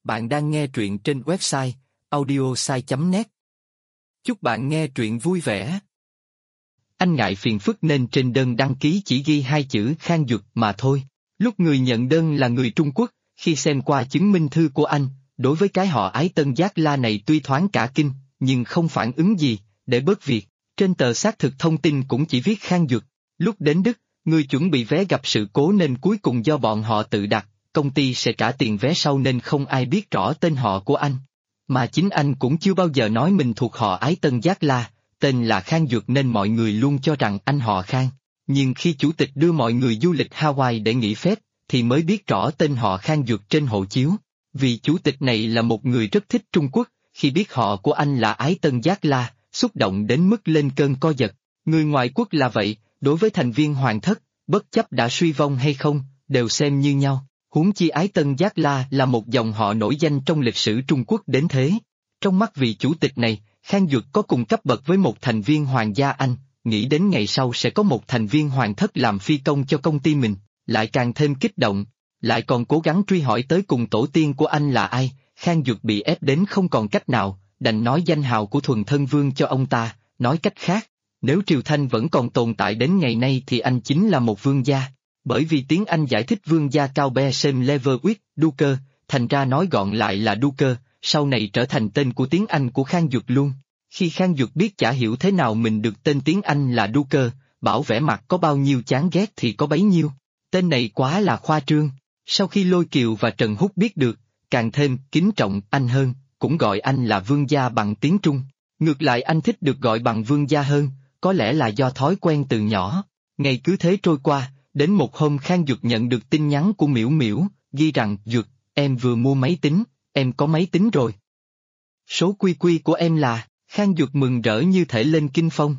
Bạn đang nghe truyện trên website audiosai.net. Chúc bạn nghe truyện vui vẻ. Anh ngại phiền phức nên trên đơn đăng ký chỉ ghi 2 chữ Khang Duật mà thôi. Lúc người nhận đơn là người Trung Quốc, khi xem qua chứng minh thư của anh, đối với cái họ Ái Tân Giác La này tuy thoáng cả kinh, nhưng không phản ứng gì, để bớt việc. Trên tờ xác thực thông tin cũng chỉ viết Khang Duật. Lúc đến Đức, người chuẩn bị vé gặp sự cố nên cuối cùng do bọn họ tự đặt. Công ty sẽ trả tiền vé sau nên không ai biết rõ tên họ của anh. Mà chính anh cũng chưa bao giờ nói mình thuộc họ Ái Tân Giác La, tên là Khang Duật nên mọi người luôn cho rằng anh họ Khang. Nhưng khi chủ tịch đưa mọi người du lịch Hawaii để nghỉ phép, thì mới biết rõ tên họ Khang Duật trên hộ chiếu. Vì chủ tịch này là một người rất thích Trung Quốc, khi biết họ của anh là Ái Tân Giác La, xúc động đến mức lên cơn co giật. Người ngoại quốc là vậy, đối với thành viên hoàng thất, bất chấp đã suy vong hay không, đều xem như nhau. Huống chi Ái Tân Giác La là một dòng họ nổi danh trong lịch sử Trung Quốc đến thế. Trong mắt vị chủ tịch này, Khang Duật có cùng cấp bậc với một thành viên hoàng gia Anh, nghĩ đến ngày sau sẽ có một thành viên hoàng thất làm phi công cho công ty mình, lại càng thêm kích động, lại còn cố gắng truy hỏi tới cùng tổ tiên của anh là ai. Khang Duật bị ép đến không còn cách nào, đành nói danh hào của Thuần Thân Vương cho ông ta, nói cách khác, nếu Triều Thanh vẫn còn tồn tại đến ngày nay thì anh chính là một vương gia. Bởi vì tiếng Anh giải thích vương gia cao be sem leverwit, Duke, thành ra nói gọn lại là Duke, sau này trở thành tên của tiếng Anh của Khang Duật luôn. Khi Khang Duật biết chả hiểu thế nào mình được tên tiếng Anh là Duke, bảo vẻ mặt có bao nhiêu chán ghét thì có bấy nhiêu. Tên này quá là khoa trương. Sau khi Lôi Kiều và Trần Húc biết được, càng thêm kính trọng anh hơn, cũng gọi anh là vương gia bằng tiếng Trung. Ngược lại anh thích được gọi bằng vương gia hơn, có lẽ là do thói quen từ nhỏ. Ngày cứ thế trôi qua. Đến một hôm Khang Duật nhận được tin nhắn của Miễu Miễu, ghi rằng: Duật, em vừa mua máy tính, em có máy tính rồi. Số quy quy của em là. Khang Duật mừng rỡ như thể lên kinh phong.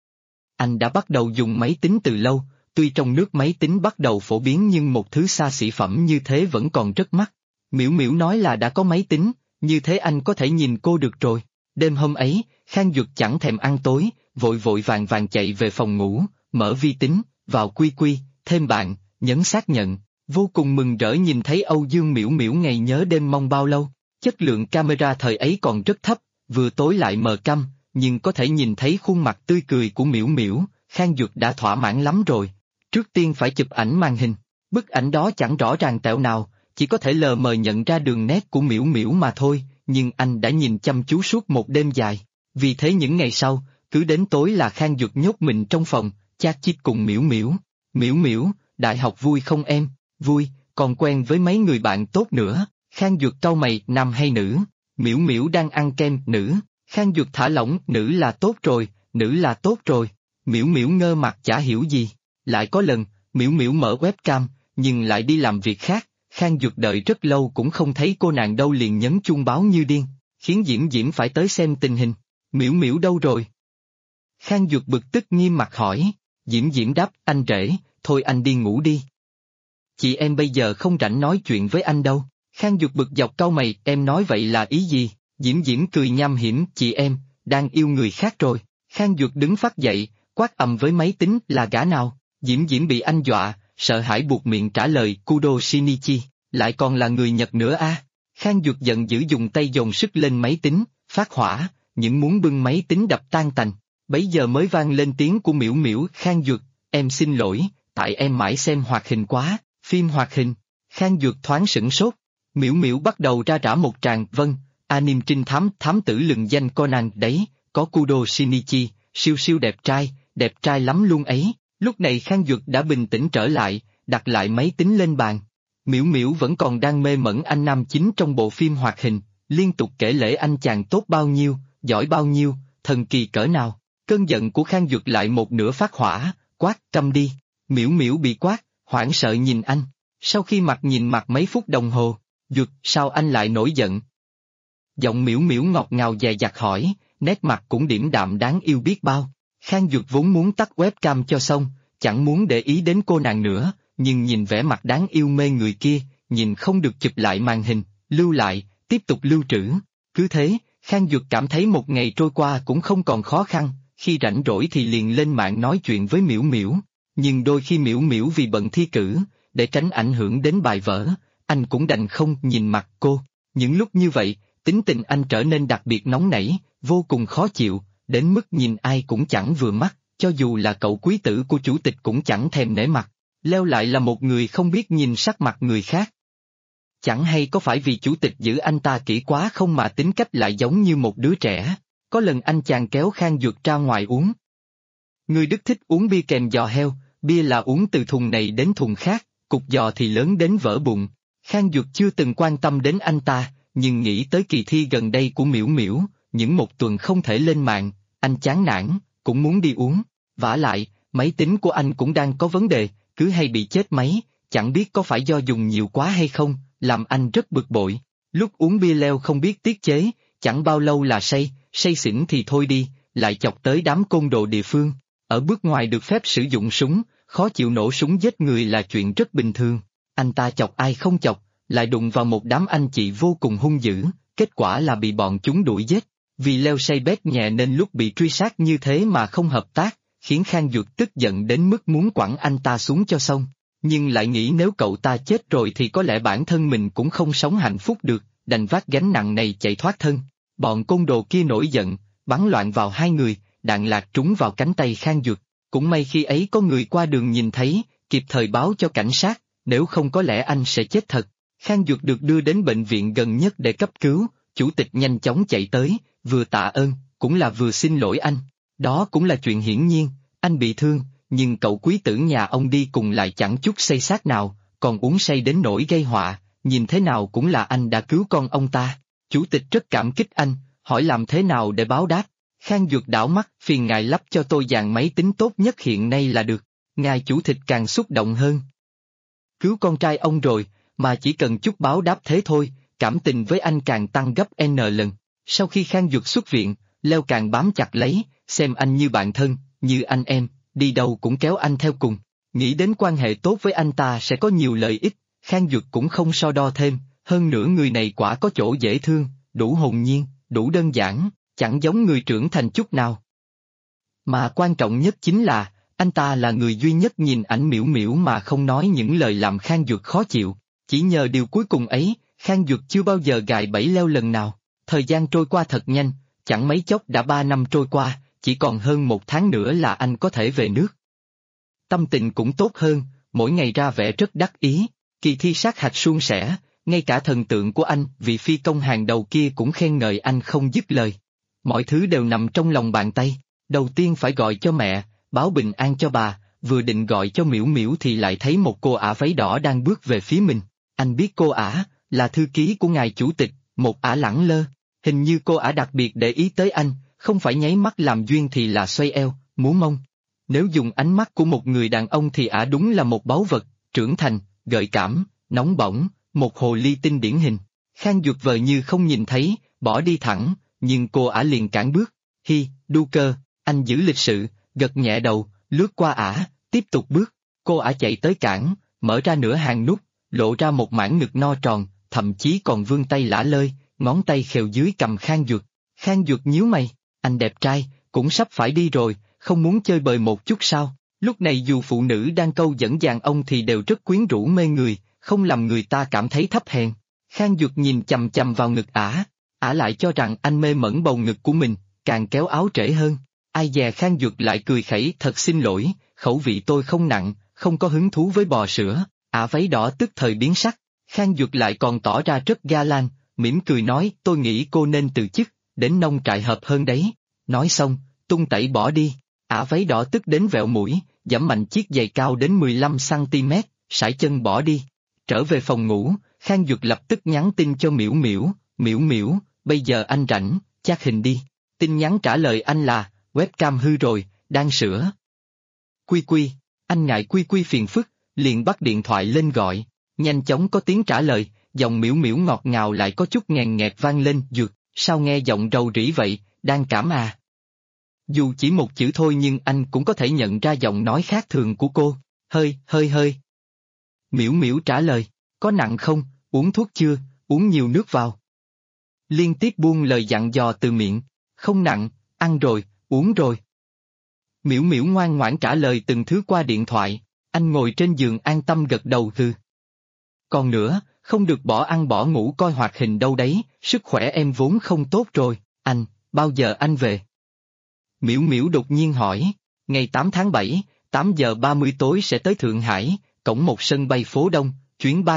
Anh đã bắt đầu dùng máy tính từ lâu, tuy trong nước máy tính bắt đầu phổ biến nhưng một thứ xa xỉ phẩm như thế vẫn còn rất mắc. Miễu Miễu nói là đã có máy tính, như thế anh có thể nhìn cô được rồi. Đêm hôm ấy, Khang Duật chẳng thèm ăn tối, vội vội vàng vàng chạy về phòng ngủ, mở vi tính, vào quy quy. Thêm bạn, nhấn xác nhận, vô cùng mừng rỡ nhìn thấy Âu Dương Miễu Miễu ngày nhớ đêm mong bao lâu. Chất lượng camera thời ấy còn rất thấp, vừa tối lại mờ câm, nhưng có thể nhìn thấy khuôn mặt tươi cười của Miễu Miễu. Khang Duật đã thỏa mãn lắm rồi. Trước tiên phải chụp ảnh màn hình, bức ảnh đó chẳng rõ ràng tẹo nào, chỉ có thể lờ mờ nhận ra đường nét của Miễu Miễu mà thôi, nhưng anh đã nhìn chăm chú suốt một đêm dài. Vì thế những ngày sau, cứ đến tối là Khang Duật nhốt mình trong phòng, chat chít cùng Miễu Miễu. Miễu Miễu, đại học vui không em? Vui, còn quen với mấy người bạn tốt nữa. Khang Duật cau mày, nam hay nữ? Miễu Miễu đang ăn kem, nữ. Khang Duật thả lỏng, nữ là tốt rồi, nữ là tốt rồi. Miễu Miễu ngơ mặt chả hiểu gì. Lại có lần, Miễu Miễu mở webcam, nhưng lại đi làm việc khác. Khang Duật đợi rất lâu cũng không thấy cô nàng đâu liền nhấn chuông báo như điên, khiến Diễm Diễm phải tới xem tình hình. Miễu Miễu đâu rồi? Khang Duật bực tức nghiêm mặt hỏi. Diễm Diễm đáp, anh rể, thôi anh đi ngủ đi. Chị em bây giờ không rảnh nói chuyện với anh đâu. Khang Duật bực dọc cau mày, em nói vậy là ý gì? Diễm Diễm cười nham hiểm, chị em, đang yêu người khác rồi. Khang Duật đứng phát dậy, quát ầm với máy tính, là gã nào? Diễm Diễm bị anh dọa, sợ hãi buộc miệng trả lời, Kudo Shinichi, lại còn là người Nhật nữa à? Khang Duật giận dữ dùng tay dồn sức lên máy tính, phát hỏa, những muốn bưng máy tính đập tan tành. Bấy giờ mới vang lên tiếng của Miễu Miễu, Khang Duật, em xin lỗi, tại em mãi xem hoạt hình quá, phim hoạt hình. Khang Duật thoáng sửng sốt. Miễu Miễu bắt đầu ra rả một tràng, vâng, anime trinh thám, thám tử lừng danh Conan đấy, có Kudo Shinichi, siêu siêu đẹp trai lắm luôn ấy. Lúc này Khang Duật đã bình tĩnh trở lại, đặt lại máy tính lên bàn. Miễu Miễu vẫn còn đang mê mẩn anh nam chính trong bộ phim hoạt hình, liên tục kể lể anh chàng tốt bao nhiêu, giỏi bao nhiêu, thần kỳ cỡ nào. Cơn giận của Khang Duật lại một nửa phát hỏa, quát, câm đi. Miễu Miễu bị quát, hoảng sợ nhìn anh. Sau khi nhìn mặt mấy phút đồng hồ, Duật, sao anh lại nổi giận? Giọng Miễu Miễu ngọt ngào dè dặt hỏi, nét mặt cũng điềm đạm đáng yêu biết bao. Khang Duật vốn muốn tắt webcam cho xong, chẳng muốn để ý đến cô nàng nữa, nhưng nhìn vẻ mặt đáng yêu mê người kia, nhìn không được chụp lại màn hình, lưu lại, tiếp tục lưu trữ. Cứ thế, Khang Duật cảm thấy một ngày trôi qua cũng không còn khó khăn, khi rảnh rỗi thì liền lên mạng nói chuyện với Miễu Miễu. Nhưng đôi khi Miễu Miễu vì bận thi cử, để tránh ảnh hưởng đến bài vở, anh cũng đành không nhìn mặt cô. Những lúc như vậy, tính tình anh trở nên đặc biệt nóng nảy, vô cùng khó chịu, đến mức nhìn ai cũng chẳng vừa mắt, cho dù là cậu quý tử của chủ tịch cũng chẳng thèm nể mặt. Leo lại là một người không biết nhìn sắc mặt người khác. Chẳng hay có phải vì chủ tịch giữ anh ta kỹ quá không mà tính cách lại giống như một đứa trẻ. Có lần anh chàng kéo Khang Duật ra ngoài uống. Người Đức thích uống bia kèm giò heo, bia là uống từ thùng này đến thùng khác, cục giò thì lớn đến vỡ bụng. Khang Duật chưa từng quan tâm đến anh ta, nhưng nghĩ tới kỳ thi gần đây của Miễu Miễu, những một tuần không thể lên mạng, anh chán nản, cũng muốn đi uống. Vả lại, máy tính của anh cũng đang có vấn đề, cứ hay bị chết máy, chẳng biết có phải do dùng nhiều quá hay không, làm anh rất bực bội. Lúc uống bia leo không biết tiết chế, chẳng bao lâu là say, say xỉn thì thôi đi, lại chọc tới đám côn đồ địa phương. Ở bước ngoài được phép sử dụng súng, khó chịu nổ súng giết người là chuyện rất bình thường. Anh ta chọc ai không chọc, lại đụng vào một đám anh chị vô cùng hung dữ, kết quả là bị bọn chúng đuổi giết. Vì leo say bét nhẹ nên lúc bị truy sát như thế mà không hợp tác, khiến Khang Duật tức giận đến mức muốn quẳng anh ta xuống cho xong. Nhưng lại nghĩ nếu cậu ta chết rồi thì có lẽ bản thân mình cũng không sống hạnh phúc được, đành vác gánh nặng này chạy thoát thân. Bọn côn đồ kia nổi giận, bắn loạn vào hai người, đạn lạc trúng vào cánh tay Khang Duật. Cũng may khi ấy có người qua đường nhìn thấy, kịp thời báo cho cảnh sát, nếu không có lẽ anh sẽ chết thật. Khang Duật được đưa đến bệnh viện gần nhất để cấp cứu, chủ tịch nhanh chóng chạy tới, vừa tạ ơn, cũng là vừa xin lỗi anh. Đó cũng là chuyện hiển nhiên, anh bị thương, nhưng cậu quý tử nhà ông đi cùng lại chẳng chút say sát nào, còn uống say đến nỗi gây họa, nhìn thế nào cũng là anh đã cứu con ông ta. Chủ tịch rất cảm kích anh, hỏi làm thế nào để báo đáp. Khang Duật đảo mắt, phiền ngài lắp cho tôi dàn máy tính tốt nhất hiện nay là được. Ngài chủ tịch càng xúc động hơn. Cứu con trai ông rồi, mà chỉ cần chút báo đáp thế thôi, cảm tình với anh càng tăng gấp N lần. Sau khi Khang Duật xuất viện, Leo càng bám chặt lấy, xem anh như bạn thân, như anh em, đi đâu cũng kéo anh theo cùng. Nghĩ đến quan hệ tốt với anh ta sẽ có nhiều lợi ích, Khang Duật cũng không so đo thêm, hơn nữa người này quả có chỗ dễ thương, đủ hồn nhiên, đủ đơn giản, chẳng giống người trưởng thành chút nào. Mà quan trọng nhất chính là, anh ta là người duy nhất nhìn ảnh Miễu Miễu mà không nói những lời làm Khang Duật khó chịu. Chỉ nhờ điều cuối cùng ấy, Khang Duật chưa bao giờ gài bẫy Leo lần nào. Thời gian trôi qua thật nhanh, chẳng mấy chốc đã 3 năm trôi qua, chỉ còn hơn 1 tháng nữa là anh có thể về nước. Tâm tình cũng tốt hơn, mỗi ngày ra vẻ rất đắc ý, kỳ thi sát hạch suôn sẻ, ngay cả thần tượng của anh, vị phi công hàng đầu kia cũng khen ngợi anh không dứt lời. Mọi thứ đều nằm trong lòng bàn tay, đầu tiên phải gọi cho mẹ, báo bình an cho bà, vừa định gọi cho Miễu Miễu thì lại thấy một cô ả váy đỏ đang bước về phía mình. Anh biết cô ả, là thư ký của ngài chủ tịch, một ả lẳng lơ, hình như cô ả đặc biệt để ý tới anh, không phải nháy mắt làm duyên thì là xoay eo, múa mông. Nếu dùng ánh mắt của một người đàn ông thì ả đúng là một báu vật, trưởng thành, gợi cảm, nóng bỏng, một hồ ly tinh điển hình. Khang Duật vờ như không nhìn thấy, bỏ đi thẳng, nhưng cô ả liền cản bước. Hi, đu cơ, anh giữ lịch sự, gật nhẹ đầu, lướt qua ả, tiếp tục bước. Cô ả chạy tới cản, mở ra nửa hàng nút, lộ ra một mảng ngực no tròn, thậm chí còn vươn tay lả lơi, ngón tay khều dưới cầm Khang Duật. Khang Duật nhíu mày, anh đẹp trai, cũng sắp phải đi rồi, không muốn chơi bời một chút sao? Lúc này dù phụ nữ đang câu dẫn dàn ông thì đều rất quyến rũ mê người, không làm người ta cảm thấy thấp hèn. Khang Duật nhìn chằm chằm vào ngực ả, ả lại cho rằng anh mê mẩn bầu ngực của mình, càng kéo áo trễ hơn. Ai dè Khang Duật lại cười khẩy, thật xin lỗi, khẩu vị tôi không nặng, không có hứng thú với bò sữa. Ả váy đỏ tức thời biến sắc, Khang Duật lại còn tỏ ra rất ga lăng, mỉm cười nói tôi nghĩ cô nên từ chức, đến nông trại hợp hơn đấy. Nói xong, tung tẩy bỏ đi, ả váy đỏ tức đến vẹo mũi, giẫm mạnh chiếc giày cao đến 15 cm, sải chân bỏ đi. Trở về phòng ngủ, Khang Duật lập tức nhắn tin cho Miễu Miễu, Miễu Miễu, bây giờ anh rảnh, chat hình đi. Tin nhắn trả lời anh là, webcam hư rồi, đang sửa. Quy Quy, anh ngại Quy Quy phiền phức, liền bắt điện thoại lên gọi, nhanh chóng có tiếng trả lời, giọng Miễu Miễu ngọt ngào lại có chút nghèn nghẹt vang lên, Duật, sao nghe giọng rầu rĩ vậy, đang cảm à? Dù chỉ một chữ thôi nhưng anh cũng có thể nhận ra giọng nói khác thường của cô, hơi. Miễu Miễu trả lời, có nặng không, uống thuốc chưa, uống nhiều nước vào. Liên tiếp buông lời dặn dò từ miệng, không nặng, ăn rồi, uống rồi. Miễu Miễu ngoan ngoãn trả lời từng thứ qua điện thoại, anh ngồi trên giường an tâm gật đầu hừ. Còn nữa, không được bỏ ăn bỏ ngủ coi hoạt hình đâu đấy, sức khỏe em vốn không tốt rồi. Anh, bao giờ anh về? Miễu Miễu đột nhiên hỏi. Ngày 8 tháng 7, 8 giờ 30 tối sẽ tới Thượng Hải, cổng một sân bay phố Đông, chuyến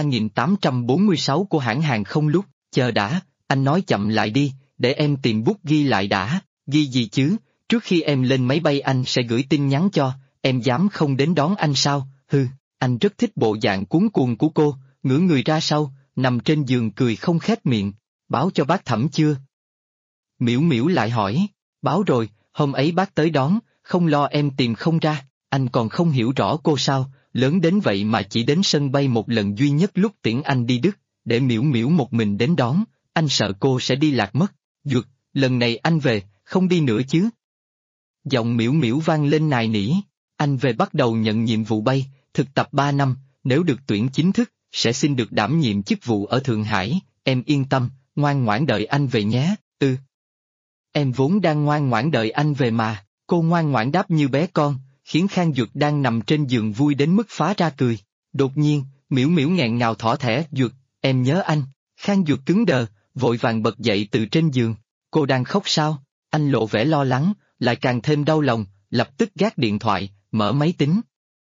3846 của hãng hàng không lúc. Chờ đã, anh nói chậm lại đi, để em tìm bút ghi lại đã. Ghi gì chứ, trước khi em lên máy bay anh sẽ gửi tin nhắn cho, em dám không đến đón anh sao? Hừ, anh rất thích bộ dạng cuống cuồng của cô, ngửa người ra sau, nằm trên giường cười không khép miệng. Báo cho bác Thẩm chưa? Miễu Miễu lại hỏi. Báo rồi, hôm ấy bác tới đón, không lo em tìm không ra. Anh còn không hiểu rõ cô sao, lớn đến vậy mà chỉ đến sân bay một lần duy nhất lúc tiễn anh đi Đức, để Miễu Miễu một mình đến đón, anh sợ cô sẽ đi lạc mất. Duật, lần này anh về, không đi nữa chứ? Giọng Miễu Miễu vang lên nài nỉ. Anh về bắt đầu nhận nhiệm vụ bay, thực tập 3 năm, nếu được tuyển chính thức, sẽ xin được đảm nhiệm chức vụ ở Thượng Hải, em yên tâm, ngoan ngoãn đợi anh về nhé. Ừ. Em vốn đang ngoan ngoãn đợi anh về mà. Cô ngoan ngoãn đáp như bé con, khiến Khang Duật đang nằm trên giường vui đến mức phá ra cười. Đột nhiên, Miễu Miễu nghẹn ngào thỏ thẻ. Duật, em nhớ anh. Khang Duật cứng đờ, vội vàng bật dậy từ trên giường. Cô đang khóc sao? Anh lộ vẻ lo lắng, lại càng thêm đau lòng, lập tức gác điện thoại, mở máy tính.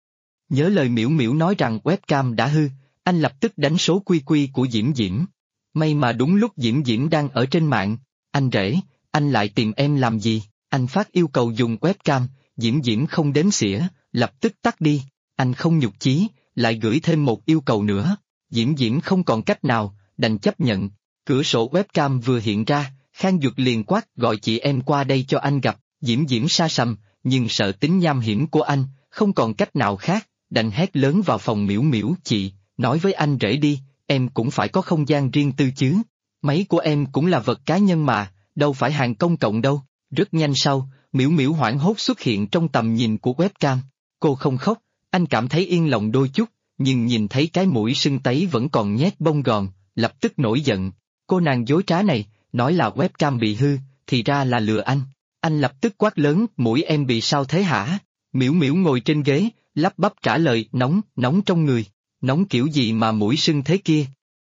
Nhớ lời Miễu Miễu nói rằng webcam đã hư, anh lập tức đánh số quy quy của Diễm Diễm. May mà đúng lúc Diễm Diễm đang ở trên mạng. Anh rể, anh lại tìm em làm gì? Anh phát yêu cầu dùng webcam, Diễm Diễm không đếm xỉa, lập tức tắt đi. Anh không nhục chí, lại gửi thêm một yêu cầu nữa. Diễm Diễm không còn cách nào, đành chấp nhận. Cửa sổ webcam vừa hiện ra, Khang Duật liền quát gọi chị em qua đây cho anh gặp. Diễm Diễm sa sầm, nhưng sợ tính nham hiểm của anh, không còn cách nào khác, đành hét lớn vào phòng Miễu Miễu. Chị, nói với anh rể đi, em cũng phải có không gian riêng tư chứ. Máy của em cũng là vật cá nhân mà, đâu phải hàng công cộng đâu. Rất nhanh sau, Miễu Miễu hoảng hốt xuất hiện trong tầm nhìn của webcam. Cô không khóc, anh cảm thấy yên lòng đôi chút, nhưng nhìn thấy cái mũi sưng tấy vẫn còn nhét bông gòn, lập tức nổi giận. Cô nàng dối trá này, nói là webcam bị hư, thì ra là lừa anh. Anh lập tức quát lớn, mũi em bị sao thế hả? Miễu Miễu ngồi trên ghế, lắp bắp trả lời, nóng, nóng trong người. Nóng kiểu gì mà mũi sưng thế kia?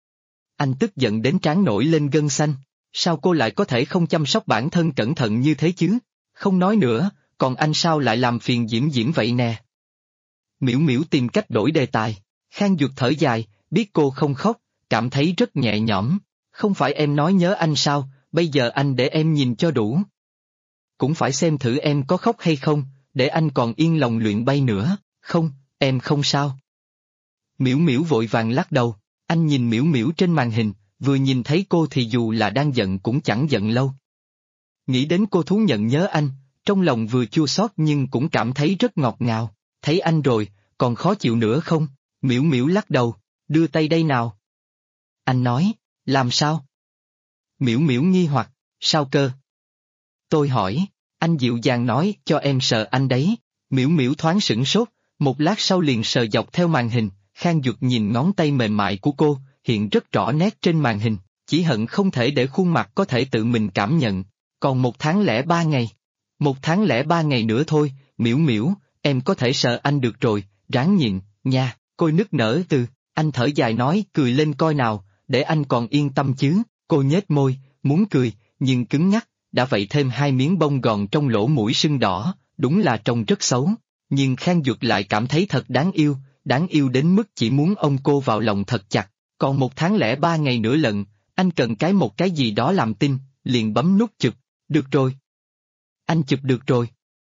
Anh tức giận đến trán nổi lên gân xanh. Sao cô lại có thể không chăm sóc bản thân cẩn thận như thế chứ? Không nói nữa, còn anh sao lại làm phiền Diễm Diễm vậy nè? Miễu Miễu tìm cách đổi đề tài. Khang Duật thở dài, biết cô không khóc, cảm thấy rất nhẹ nhõm. Không phải em nói nhớ anh sao, bây giờ anh để em nhìn cho đủ. Cũng phải xem thử em có khóc hay không, để anh còn yên lòng luyện bay nữa. Không, em không sao. Miễu Miễu vội vàng lắc đầu. Anh nhìn Miễu Miễu trên màn hình, vừa nhìn thấy cô thì dù là đang giận cũng chẳng giận lâu. Nghĩ đến cô thú nhận nhớ anh, trong lòng vừa chua xót nhưng cũng cảm thấy rất ngọt ngào. Thấy anh rồi, còn khó chịu nữa không? Miễu Miễu lắc đầu, đưa tay đây nào. Anh nói, làm sao? Miễu Miễu nghi hoặc, sao cơ? Tôi hỏi, anh dịu dàng nói cho em sờ anh đấy. Miễu Miễu thoáng sửng sốt, một lát sau liền sờ dọc theo màn hình. Khang Duật nhìn ngón tay mềm mại của cô, hiện rất rõ nét trên màn hình, chỉ hận không thể để khuôn mặt có thể tự mình cảm nhận. Còn 1 tháng lẻ 3 ngày. 1 tháng lẻ 3 ngày nữa thôi, Miễu Miễu, em có thể sợ anh được rồi, ráng nhịn, nha. Cô nức nở từ, anh thở dài nói cười lên coi nào, để anh còn yên tâm chứ. Cô nhếch môi, muốn cười, nhưng cứng ngắc, đã vậy thêm 2 miếng bông gòn trong lỗ mũi sưng đỏ, đúng là trông rất xấu. Nhưng Khang Duật lại cảm thấy thật đáng yêu đến mức chỉ muốn ôm cô vào lòng thật chặt. Còn 1 tháng lẻ 3 ngày nữa lận, anh cần một cái gì đó làm tin, liền bấm nút chụp. Được rồi. Anh chụp được rồi.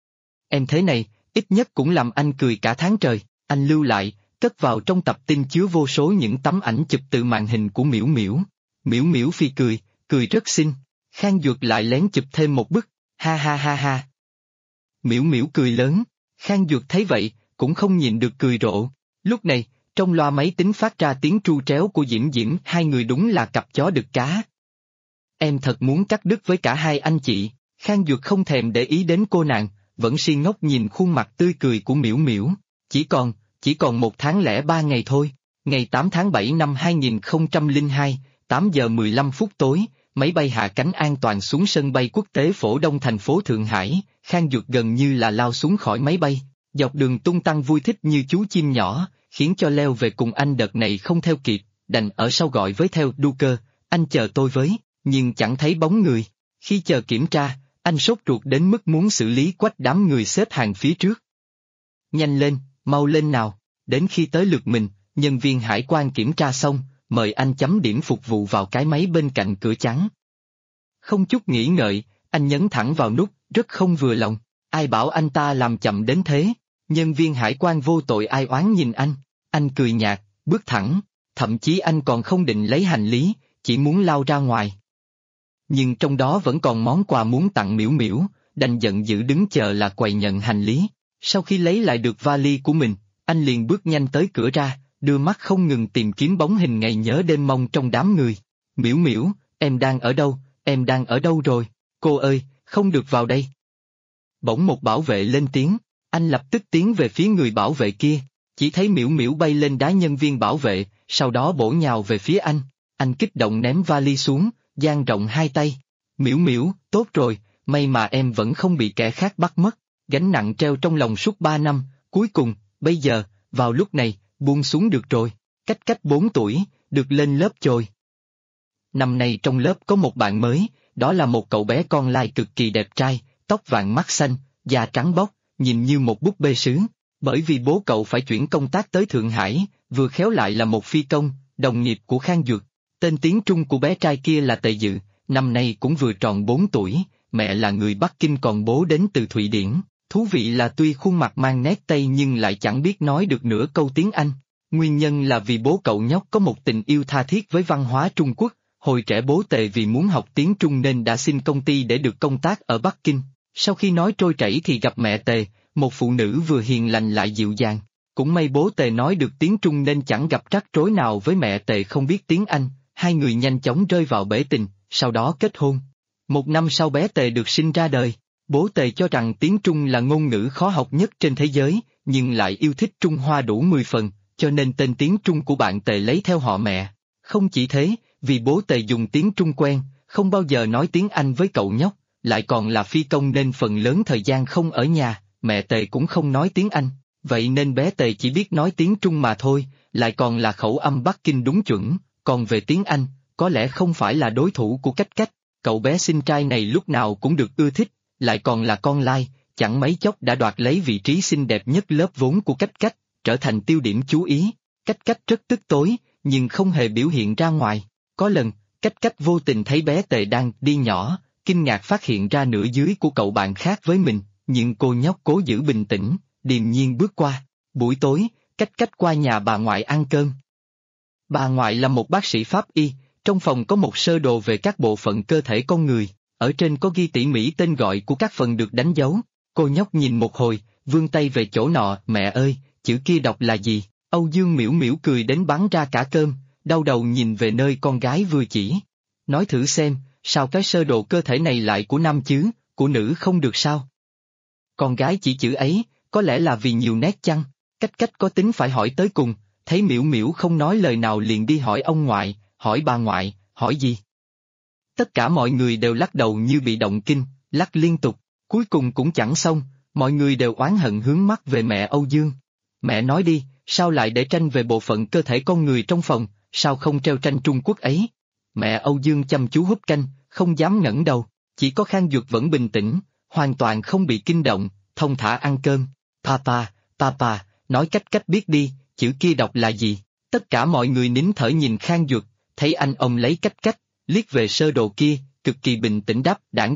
Em thế này, ít nhất cũng làm anh cười cả tháng trời. Anh lưu lại, cất vào trong tập tin chứa vô số những tấm ảnh chụp từ màn hình của Miễu Miễu. Miễu Miễu phi cười, cười rất xinh. Khang Duật lại lén chụp thêm một bức, ha ha ha ha. Miễu Miễu cười lớn, Khang Duật thấy vậy, cũng không nhịn được cười rộ. Lúc này, trong loa máy tính phát ra tiếng tru tréo của Diễm Diễm, hai người đúng là cặp chó đực cá. Em thật muốn cắt đứt với cả hai anh chị. Khang Duật không thèm để ý đến cô nàng, vẫn si ngốc nhìn khuôn mặt tươi cười của Miễu Miễu. Chỉ còn 1 tháng lẻ 3 ngày thôi. Ngày 8 tháng 7 năm 2002, 8 giờ 15 phút tối, máy bay hạ cánh an toàn xuống sân bay quốc tế Phổ Đông thành phố Thượng Hải. Khang Duật gần như là lao xuống khỏi máy bay, dọc đường tung tăng vui thích như chú chim nhỏ, khiến cho leo về cùng anh đợt này không theo kịp. đành ở sau gọi với theo đu cơ, anh chờ tôi với, nhưng chẳng thấy bóng người. Khi chờ kiểm tra, anh sốt ruột đến mức muốn xử lý quách đám người xếp hàng phía trước. Nhanh lên, mau lên nào, đến khi tới lượt mình, nhân viên hải quan kiểm tra xong, mời anh chấm điểm phục vụ vào cái máy bên cạnh cửa trắng. Không chút nghĩ ngợi, anh nhấn thẳng vào nút, rất không vừa lòng, ai bảo anh ta làm chậm đến thế, nhân viên hải quan vô tội ai oán nhìn anh cười nhạt, bước thẳng, thậm chí anh còn không định lấy hành lý, chỉ muốn lao ra ngoài. Nhưng trong đó vẫn còn món quà muốn tặng Miễu Miễu, đành giận dữ đứng chờ là quầy nhận hành lý. Sau khi lấy lại được vali của mình, anh liền bước nhanh tới cửa ra, đưa mắt không ngừng tìm kiếm bóng hình ngày nhớ đêm mong trong đám người. Miễu Miễu, em đang ở đâu, em đang ở đâu rồi, cô ơi, không được vào đây. Bỗng một bảo vệ lên tiếng, anh lập tức tiến về phía người bảo vệ kia, chỉ thấy Miễu Miễu bay lên đá nhân viên bảo vệ, sau đó bổ nhào về phía anh kích động ném vali xuống, dang rộng hai tay. Miễu Miễu, tốt rồi, may mà em vẫn không bị kẻ khác bắt mất, gánh nặng treo trong lòng suốt 3 năm, cuối cùng, bây giờ, vào lúc này, buông xuống được rồi, cách 4 tuổi, được lên lớp chồi. Năm nay trong lớp có một bạn mới, đó là một cậu bé con lai cực kỳ đẹp trai, tóc vàng mắt xanh, da trắng bóc, nhìn như một búp bê sứ. Bởi vì bố cậu phải chuyển công tác tới Thượng Hải, vừa khéo lại là một phi công, đồng nghiệp của Khang Duật. Tên tiếng Trung của bé trai kia là Tề Dự, năm nay cũng vừa tròn 4 tuổi, mẹ là người Bắc Kinh còn bố đến từ Thụy Điển. Thú vị là tuy khuôn mặt mang nét Tây nhưng lại chẳng biết nói được nửa câu tiếng Anh. Nguyên nhân là vì bố cậu nhóc có một tình yêu tha thiết với văn hóa Trung Quốc, hồi trẻ bố Tề vì muốn học tiếng Trung nên đã xin công ty để được công tác ở Bắc Kinh. Sau khi nói trôi chảy thì gặp mẹ Tề, một phụ nữ vừa hiền lành lại dịu dàng. Cũng may bố Tề nói được tiếng Trung nên chẳng gặp trắc rối nào với mẹ Tề không biết tiếng Anh, hai người nhanh chóng rơi vào bể tình, sau đó kết hôn. 1 năm sau bé Tề được sinh ra đời. Bố Tề cho rằng tiếng Trung là ngôn ngữ khó học nhất trên thế giới, nhưng lại yêu thích Trung Hoa đủ 10 phần, cho nên tên tiếng Trung của bạn Tề lấy theo họ mẹ. Không chỉ thế, vì bố Tề dùng tiếng Trung quen, không bao giờ nói tiếng Anh với cậu nhóc, lại còn là phi công nên phần lớn thời gian không ở nhà, mẹ Tề cũng không nói tiếng Anh, vậy nên bé Tề chỉ biết nói tiếng Trung mà thôi, lại còn là khẩu âm Bắc Kinh đúng chuẩn, còn về tiếng Anh, có lẽ không phải là đối thủ của Cách. Cậu bé xinh trai này lúc nào cũng được ưa thích, lại còn là con lai, chẳng mấy chốc đã đoạt lấy vị trí xinh đẹp nhất lớp vốn của Cách, trở thành tiêu điểm chú ý. Cách rất tức tối, nhưng không hề biểu hiện ra ngoài. Có lần, Cách vô tình thấy bé Tề đang đi nhỏ, kinh ngạc phát hiện ra nửa dưới của cậu bạn khác với mình, nhưng cô nhóc cố giữ bình tĩnh, điềm nhiên bước qua. Buổi tối, Cách qua nhà bà ngoại ăn cơm. Bà ngoại là một bác sĩ pháp y, trong phòng có một sơ đồ về các bộ phận cơ thể con người, ở trên có ghi tỉ mỉ tên gọi của các phần được đánh dấu. Cô nhóc nhìn một hồi, vươn tay về chỗ nọ, mẹ ơi, chữ kia đọc là gì? Âu Dương Miễu Miễu cười đến bắn ra cả cơm, đau đầu nhìn về nơi con gái vừa chỉ. Nói thử xem, sao cái sơ đồ cơ thể này lại của nam chứ, của nữ không được sao? Con gái chỉ chữ ấy, có lẽ là vì nhiều nét chăng? Cách có tính phải hỏi tới cùng, thấy Miễu Miễu không nói lời nào liền đi hỏi ông ngoại, hỏi bà ngoại, hỏi gì? Tất cả mọi người đều lắc đầu như bị động kinh, lắc liên tục, cuối cùng cũng chẳng xong, mọi người đều oán hận hướng mắt về mẹ Âu Dương. Mẹ nói đi, sao lại để tranh về bộ phận cơ thể con người trong phòng, sao không treo tranh Trung Quốc ấy? Mẹ Âu Dương chăm chú húp canh, không dám ngẩng đầu, chỉ có Khang Duật vẫn bình tĩnh, hoàn toàn không bị kinh động, thông thả ăn cơm. Papa, nói Cách biết đi, chữ kia đọc là gì? Tất cả mọi người nín thở nhìn Khang Duật, thấy anh ông lấy Cách, liếc về sơ đồ kia, cực kỳ bình tĩnh đáp, đảng.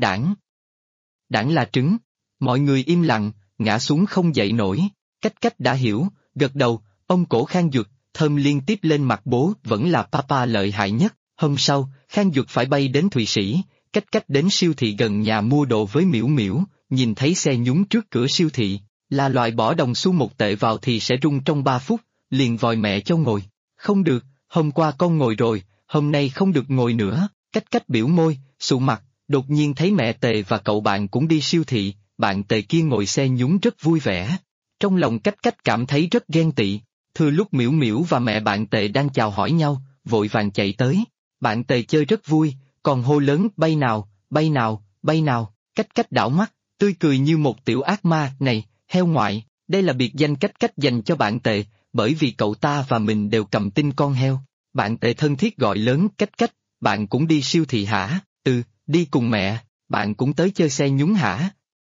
Đảng là trứng. Mọi người im lặng, ngã xuống không dậy nổi. Cách đã hiểu, gật đầu, ông cổ Khang Duật, thơm liên tiếp lên mặt bố, vẫn là papa lợi hại nhất. Hôm sau, Khang Duật phải bay đến Thụy Sĩ, Cách đến siêu thị gần nhà mua đồ với Miễu Miễu, nhìn thấy xe nhúng trước cửa siêu thị, là loại bỏ đồng xu 1 tệ vào thì sẽ rung trong 3 phút, liền vòi mẹ cho ngồi. Không được, hôm qua con ngồi rồi, hôm nay không được ngồi nữa. Cách biểu môi, sụ mặt, đột nhiên thấy mẹ Tề và cậu bạn cũng đi siêu thị, bạn Tề kia ngồi xe nhúng rất vui vẻ. Trong lòng Cách cảm thấy rất ghen tị, thừa lúc Miễu Miễu và mẹ bạn Tề đang chào hỏi nhau, vội vàng chạy tới. Bạn Tề chơi rất vui, còn hô lớn bay nào. Cách đảo mắt, tươi cười như một tiểu ác ma. Này, heo ngoại, đây là biệt danh Cách dành cho bạn Tề, bởi vì cậu ta và mình đều cầm tinh con heo. Bạn Tề thân thiết gọi lớn Cách Cách, bạn cũng đi siêu thị hả? Ừ, đi cùng mẹ, bạn cũng tới chơi xe nhún hả?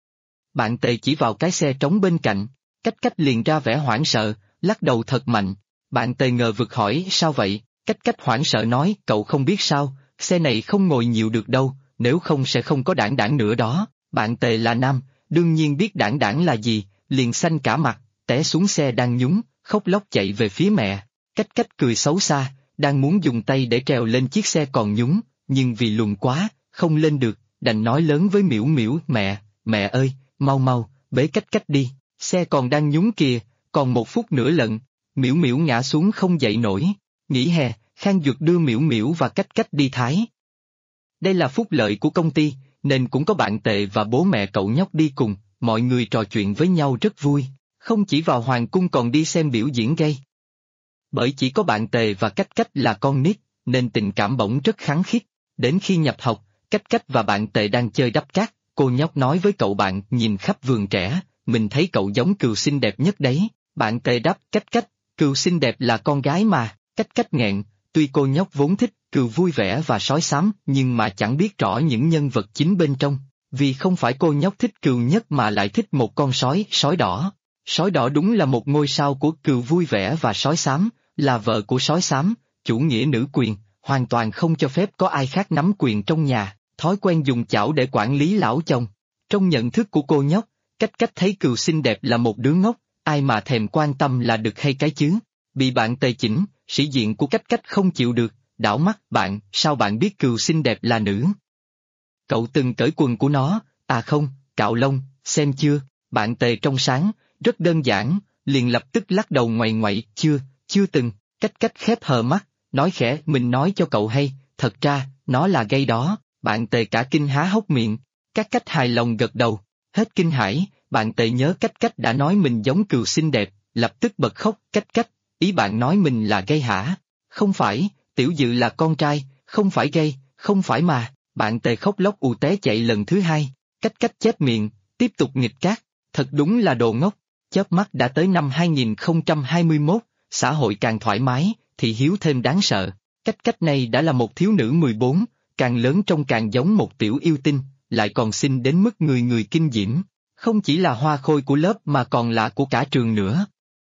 Bạn Tề chỉ vào cái xe trống bên cạnh, Cách Cách liền ra vẻ hoảng sợ, lắc đầu thật mạnh. Bạn Tề ngờ vực hỏi sao vậy? Cách Cách hoảng sợ nói cậu không biết sao, xe này không ngồi nhiều được đâu, nếu không sẽ không có đảng đảng nữa đó. Bạn Tề là nam, đương nhiên biết đảng đảng là gì, liền xanh cả mặt, té xuống xe đang nhúng, khóc lóc chạy về phía mẹ. Cách Cách cười xấu xa, đang muốn dùng tay để trèo lên chiếc xe còn nhúng, nhưng vì lùn quá, không lên được, đành nói lớn với Miễu Miễu, mẹ ơi, mau mau, bế Cách Cách đi, xe còn đang nhúng kìa, còn 1 phút nữa lận. Miễu Miễu ngã xuống không dậy nổi. Nghỉ hè, Khang Duật đưa Miễu Miễu và Cách Cách đi Thái. Đây là phúc lợi của công ty, nên cũng có bạn Tề và bố mẹ cậu nhóc đi cùng, mọi người trò chuyện với nhau rất vui, không chỉ vào hoàng cung còn đi xem biểu diễn gay. Bởi chỉ có bạn Tề và Cách Cách là con nít, nên tình cảm bỗng rất khăng khít. Đến khi nhập học, Cách Cách và bạn Tề đang chơi đắp cát, cô nhóc nói với cậu bạn nhìn khắp vườn trẻ, mình thấy cậu giống cừu xinh đẹp nhất đấy. Bạn Tề đáp Cách Cách, cừu xinh đẹp là con gái mà. Cách Cách nghẹn, tuy cô nhóc vốn thích cừu vui vẻ và sói xám nhưng mà chẳng biết rõ những nhân vật chính bên trong, vì không phải cô nhóc thích cừu nhất mà lại thích một con sói, sói đỏ. Sói đỏ đúng là một ngôi sao của cừu vui vẻ và sói xám, là vợ của sói xám, chủ nghĩa nữ quyền, hoàn toàn không cho phép có ai khác nắm quyền trong nhà, thói quen dùng chảo để quản lý lão chồng. Trong nhận thức của cô nhóc, Cách Cách thấy cừu xinh đẹp là một đứa ngốc, ai mà thèm quan tâm là được hay cái chứ. Bị bạn Tề chỉnh, sĩ diện của Cách Cách không chịu được, đảo mắt bạn, sao bạn biết cừu xinh đẹp là nữ? Cậu từng cởi quần của nó, à không, cạo lông, xem chưa? Bạn Tề trong sáng, rất đơn giản, liền lập tức lắc đầu ngoại ngoại, chưa từng. Cách Cách khép hờ mắt, nói khẽ, mình nói cho cậu hay, thật ra, nó là gay đó. Bạn Tề cả kinh há hốc miệng, Cách Cách hài lòng gật đầu, hết kinh hãi. Bạn Tề nhớ Cách Cách đã nói mình giống cừu xinh đẹp, lập tức bật khóc, Cách Cách, ý bạn nói mình là gay hả? Không phải, Tiểu Dự là con trai, không phải gay, không phải mà. Bạn Tề khóc lóc ù té chạy lần thứ hai, Cách Cách chép miệng, tiếp tục nghịch cát, thật đúng là đồ ngốc. Chớp mắt đã tới năm 2021, xã hội càng thoải mái, thị hiếu thêm đáng sợ. Cách Cách này đã là một thiếu nữ 14, càng lớn trông càng giống một tiểu yêu tinh, lại còn xinh đến mức người người kinh diễm. Không chỉ là hoa khôi của lớp mà còn là của cả trường nữa.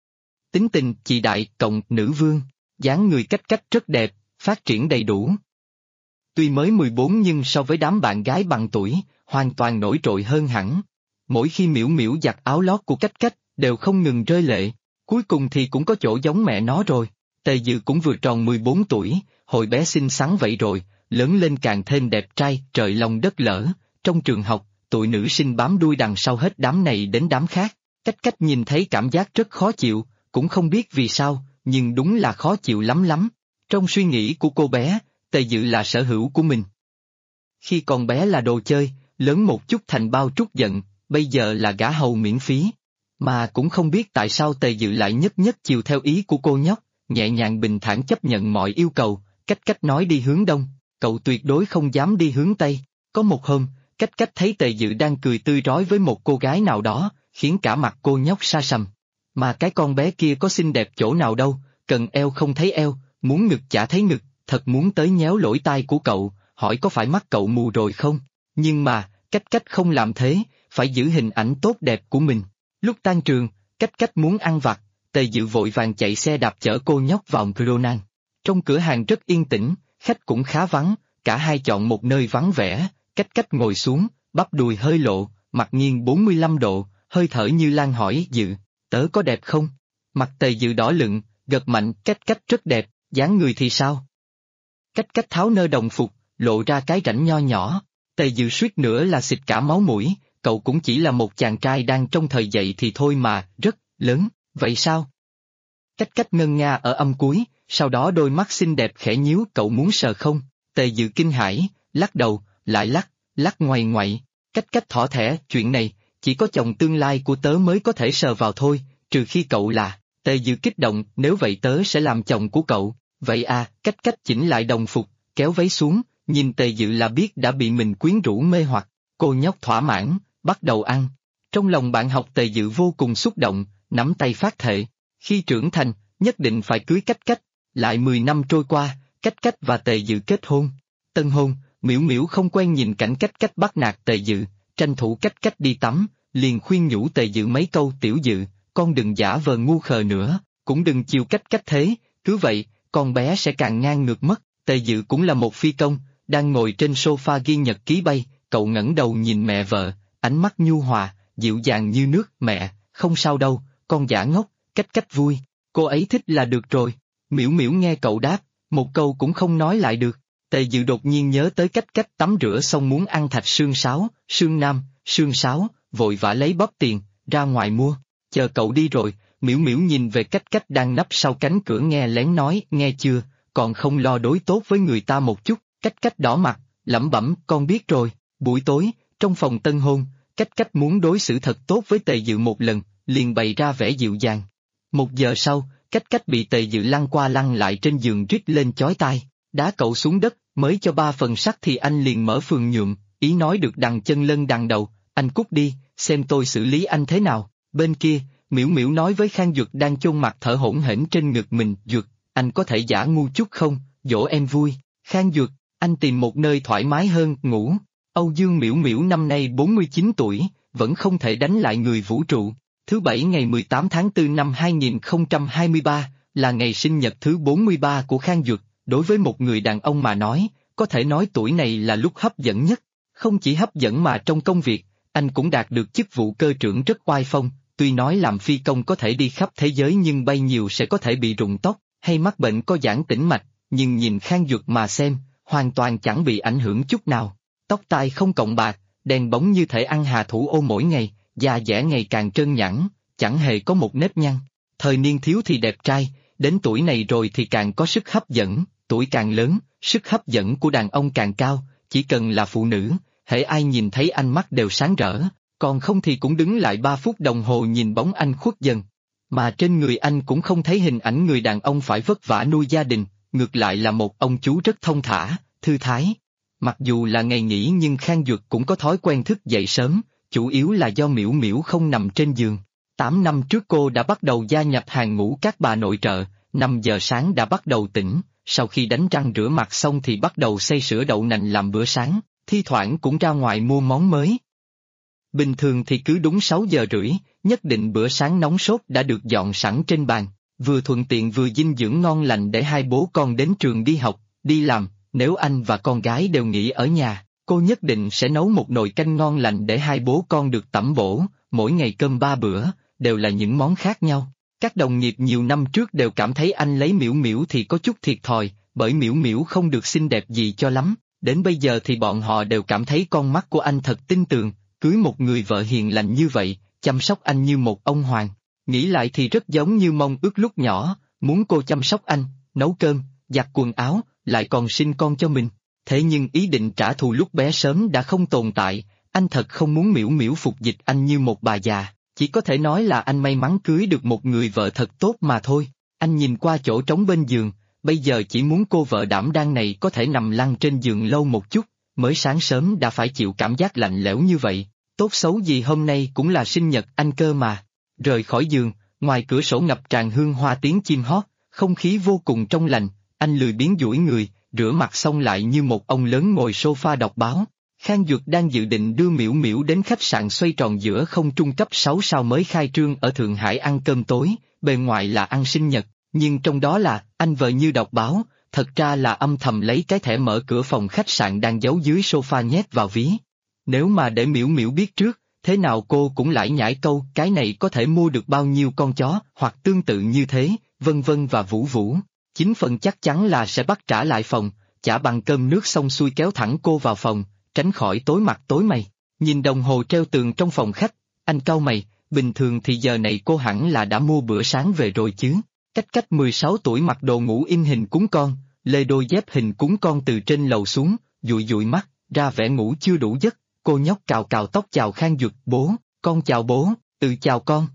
Tính tình, chị đại, cộng, nữ vương, dáng người Cách Cách rất đẹp, phát triển đầy đủ. Tuy mới 14 nhưng so với đám bạn gái bằng tuổi, hoàn toàn nổi trội hơn hẳn. Mỗi khi Miễu Miễu giặt áo lót của Cách Cách, đều không ngừng rơi lệ, cuối cùng thì cũng có chỗ giống mẹ nó rồi. Tề Dự cũng vừa tròn 14 tuổi, hồi bé xinh xắn vậy rồi, lớn lên càng thêm đẹp trai, trời lòng đất lở. Trong trường học, tụi nữ sinh bám đuôi đằng sau hết đám này đến đám khác, Cách Cách nhìn thấy cảm giác rất khó chịu, cũng không biết vì sao, nhưng đúng là khó chịu lắm lắm. Trong suy nghĩ của cô bé, Tề Dự là sở hữu của mình. Khi còn bé là đồ chơi, lớn một chút thành bao trút giận, bây giờ là gả hầu miễn phí. Mà cũng không biết tại sao Tề Dự lại nhất nhất chiều theo ý của cô nhóc, nhẹ nhàng bình thản chấp nhận mọi yêu cầu. Cách Cách nói đi hướng đông, cậu tuyệt đối không dám đi hướng tây. Có một hôm, Cách Cách thấy Tề Dự đang cười tươi rói với một cô gái nào đó, khiến cả mặt cô nhóc sa sầm. Mà cái con bé kia có xinh đẹp chỗ nào đâu, cần eo không thấy eo, muốn ngực chả thấy ngực, thật muốn tới nhéo lỗ tai của cậu, hỏi có phải mắt cậu mù rồi không? Nhưng mà, Cách Cách không làm thế, phải giữ hình ảnh tốt đẹp của mình. Lúc tan trường, Cách Cách muốn ăn vặt, Tề Dự vội vàng chạy xe đạp chở cô nhóc vào McDonald's. Trong cửa hàng rất yên tĩnh, khách cũng khá vắng, cả hai chọn một nơi vắng vẻ, Cách Cách ngồi xuống, bắp đùi hơi lộ, mặt nghiêng 45 độ, hơi thở như Lan hỏi Dự, tớ có đẹp không? Mặt Tề Dự đỏ lựng, gật mạnh, Cách Cách rất đẹp, dáng người thì sao? Cách Cách tháo nơ đồng phục, lộ ra cái rãnh nho nhỏ, Tề Dự suýt nữa là xịt cả máu mũi, cậu cũng chỉ là một chàng trai đang trong thời dậy thì thôi mà, rất lớn, vậy sao? Cách Cách ngân nga ở âm cuối, sau đó đôi mắt xinh đẹp khẽ nhíu, cậu muốn sờ không? Tề Dự kinh hãi, lắc đầu, lại lắc ngoằy ngoậy, Cách Cách thỏ thẻ, chuyện này, chỉ có chồng tương lai của tớ mới có thể sờ vào thôi, trừ khi cậu là. Tề Dự kích động, nếu vậy tớ sẽ làm chồng của cậu. Vậy à, Cách Cách chỉnh lại đồng phục, kéo váy xuống, nhìn Tề Dự là biết đã bị mình quyến rũ mê hoặc. Cô nhóc thỏa mãn, bắt đầu ăn. Trong lòng bạn học Tề Dự vô cùng xúc động, nắm tay phát thệ. Khi trưởng thành, nhất định phải cưới Cách Cách. Lại 10 năm trôi qua, Cách Cách và Tề Dự kết hôn. Tân hôn, Miễu Miễu không quen nhìn cảnh Cách Cách bắt nạt Tề Dự, tranh thủ Cách Cách đi tắm, liền khuyên nhủ Tề Dự mấy câu. Tiểu Dự, con đừng giả vờ ngu khờ nữa, cũng đừng chiều Cách Cách thế, cứ vậy, con bé sẽ càng ngang ngược mất. Tề Dự cũng là một phi công, đang ngồi trên sofa ghi nhật ký bay, cậu ngẩng đầu nhìn mẹ vợ, ánh mắt nhu hòa, dịu dàng như nước. Mẹ, không sao đâu, con giả ngốc, Cách Cách vui, cô ấy thích là được rồi. Miễu Miễu nghe cậu đáp, một câu cũng không nói lại được. Tề Dự đột nhiên nhớ tới Cách Cách tắm rửa xong muốn ăn thạch xương sáo, xương nam, xương sáo, vội vã lấy bóp tiền, ra ngoài mua. Chờ cậu đi rồi, Miễu Miễu nhìn về Cách Cách đang nấp sau cánh cửa nghe lén nói, nghe chưa, còn không lo đối tốt với người ta một chút. Cách Cách đỏ mặt, lẩm bẩm, con biết rồi. Buổi tối, trong phòng tân hôn, Cách Cách muốn đối xử thật tốt với Tề Dự một lần, liền bày ra vẻ dịu dàng. 1 giờ sau, Cách Cách bị Tề Dự lăn qua lăn lại trên giường rít lên chói tai, đá cậu xuống đất, mới cho 3 phần sắt thì anh liền mở phường nhuộm, ý nói được đằng chân lân đằng đầu, anh cút đi, xem tôi xử lý anh thế nào. Bên kia, Miễu Miễu nói với Khang Duật đang chôn mặt thở hổn hển trên ngực mình, Duật, anh có thể giả ngu chút không, dỗ em vui. Khang Duật, anh tìm một nơi thoải mái hơn, ngủ. Âu Dương Miễu Miễu năm nay 49 tuổi, vẫn không thể đánh lại người vũ trụ. Thứ Bảy ngày 18 tháng 4 năm 2023, là ngày sinh nhật thứ 43 của Khang Duật. Đối với một người đàn ông mà nói, có thể nói tuổi này là lúc hấp dẫn nhất. Không chỉ hấp dẫn mà trong công việc, anh cũng đạt được chức vụ cơ trưởng rất oai phong. Tuy nói làm phi công có thể đi khắp thế giới nhưng bay nhiều sẽ có thể bị rụng tóc, hay mắc bệnh có giãn tĩnh mạch, nhưng nhìn Khang Duật mà xem, hoàn toàn chẳng bị ảnh hưởng chút nào. Tóc tai không cọng bạc, đèn bóng như thể ăn hà thủ ô mỗi ngày, da dẻ ngày càng trơn nhẵn, chẳng hề có một nếp nhăn. Thời niên thiếu thì đẹp trai, đến tuổi này rồi thì càng có sức hấp dẫn, tuổi càng lớn, sức hấp dẫn của đàn ông càng cao, chỉ cần là phụ nữ, hễ ai nhìn thấy anh mắt đều sáng rỡ, còn không thì cũng đứng lại 3 phút đồng hồ nhìn bóng anh khuất dần. Mà trên người anh cũng không thấy hình ảnh người đàn ông phải vất vả nuôi gia đình, ngược lại là một ông chú rất thông thả, thư thái. Mặc dù là ngày nghỉ nhưng Khang Duật cũng có thói quen thức dậy sớm, chủ yếu là do Miễu Miễu không nằm trên giường. 8 năm trước cô đã bắt đầu gia nhập hàng ngũ các bà nội trợ, 5 giờ sáng đã bắt đầu tỉnh, sau khi đánh răng rửa mặt xong thì bắt đầu xay sữa đậu nành làm bữa sáng, thi thoảng cũng ra ngoài mua món mới. Bình thường thì cứ đúng 6 giờ rưỡi, nhất định bữa sáng nóng sốt đã được dọn sẵn trên bàn, vừa thuận tiện vừa dinh dưỡng ngon lành để hai bố con đến trường đi học, đi làm. Nếu anh và con gái đều nghỉ ở nhà, cô nhất định sẽ nấu một nồi canh ngon lành để hai bố con được tẩm bổ, mỗi ngày cơm 3 bữa, đều là những món khác nhau. Các đồng nghiệp nhiều năm trước đều cảm thấy anh lấy Miễu Miễu thì có chút thiệt thòi, bởi Miễu Miễu không được xinh đẹp gì cho lắm, đến bây giờ thì bọn họ đều cảm thấy con mắt của anh thật tinh tường, cưới một người vợ hiền lành như vậy, chăm sóc anh như một ông hoàng. Nghĩ lại thì rất giống như mong ước lúc nhỏ, muốn cô chăm sóc anh, nấu cơm, giặt quần áo, lại còn sinh con cho mình. Thế nhưng ý định trả thù lúc bé sớm đã không tồn tại, anh thật không muốn Miễu Miễu phục dịch anh như một bà già, chỉ có thể nói là anh may mắn cưới được một người vợ thật tốt mà thôi. Anh nhìn qua chỗ trống bên giường, bây giờ chỉ muốn cô vợ đảm đang này có thể nằm lăn trên giường lâu một chút, mới sáng sớm đã phải chịu cảm giác lạnh lẽo như vậy, tốt xấu gì hôm nay cũng là sinh nhật anh cơ mà. Rời khỏi giường, ngoài cửa sổ ngập tràn hương hoa tiếng chim hót, không khí vô cùng trong lành, anh lười biếng duỗi người, rửa mặt xong lại như một ông lớn ngồi sofa đọc báo. Khang Duật đang dự định đưa Miễu Miễu đến khách sạn xoay tròn giữa không trung cấp 6 sao mới khai trương ở Thượng Hải ăn cơm tối, bề ngoài là ăn sinh nhật, nhưng trong đó là, anh vợ như đọc báo, thật ra là âm thầm lấy cái thẻ mở cửa phòng khách sạn đang giấu dưới sofa nhét vào ví. Nếu mà để Miễu Miễu biết trước, thế nào cô cũng lải nhải câu cái này có thể mua được bao nhiêu con chó, hoặc tương tự như thế, vân vân và vũ vũ. 9 phần chắc chắn là sẽ bắt trả lại phòng, chả bằng cơm nước xong xuôi kéo thẳng cô vào phòng, tránh khỏi tối mặt tối mày. Nhìn đồng hồ treo tường trong phòng khách, anh cau mày, bình thường thì giờ này cô hẳn là đã mua bữa sáng về rồi chứ. Cách 16 tuổi mặc đồ ngủ in hình cún con, lê đôi dép hình cún con từ trên lầu xuống, dụi dụi mắt, ra vẻ ngủ chưa đủ giấc. Cô nhóc cào cào tóc chào Khang Duật, bố, con chào bố, chào con.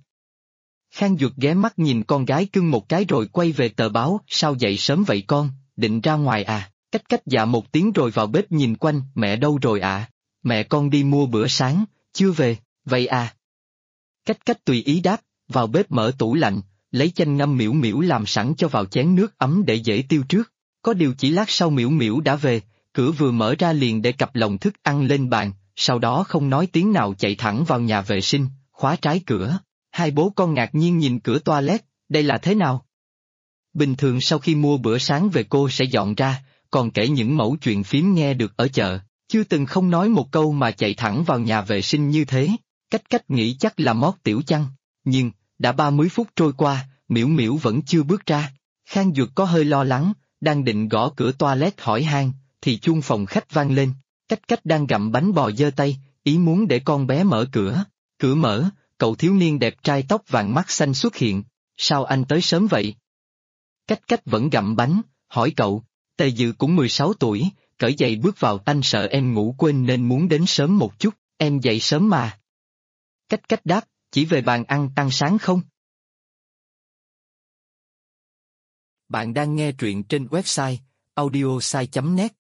Khang Duật ghé mắt nhìn con gái cưng một cái rồi quay về tờ báo, sao dậy sớm vậy con, định ra ngoài à? Cách dạ một tiếng rồi vào bếp nhìn quanh, mẹ đâu rồi ạ? Mẹ con đi mua bữa sáng, chưa về, vậy à? Cách tùy ý đáp, vào bếp mở tủ lạnh, lấy chanh ngâm Miễu Miễu làm sẵn cho vào chén nước ấm để dễ tiêu trước. Có điều chỉ lát sau Miễu Miễu đã về, cửa vừa mở ra liền để cặp lồng thức ăn lên bàn, sau đó không nói tiếng nào chạy thẳng vào nhà vệ sinh, khóa trái cửa. Hai bố con ngạc nhiên nhìn cửa toilet, đây là thế nào? Bình thường sau khi mua bữa sáng về cô sẽ dọn ra, còn kể những mẩu chuyện phím nghe được ở chợ, chưa từng không nói một câu mà chạy thẳng vào nhà vệ sinh như thế. Cách nghĩ chắc là mót tiểu chăng, nhưng, đã 30 phút trôi qua, Miễu Miễu vẫn chưa bước ra. Khang Duật có hơi lo lắng, đang định gõ cửa toilet hỏi han, thì chuông phòng khách vang lên. Cách đang gặm bánh bò giơ tay, ý muốn để con bé mở cửa. Cửa mở, cậu thiếu niên đẹp trai tóc vàng mắt xanh xuất hiện. Sao anh tới sớm vậy? Cách vẫn gặm bánh, hỏi cậu. Tề Dự cũng 16 tuổi, cởi giày bước vào. Anh sợ em ngủ quên nên muốn đến sớm một chút, em dậy sớm mà. Cách đáp, chỉ về bàn ăn tăng sáng không? Bạn đang nghe truyện trên website audiosai.net.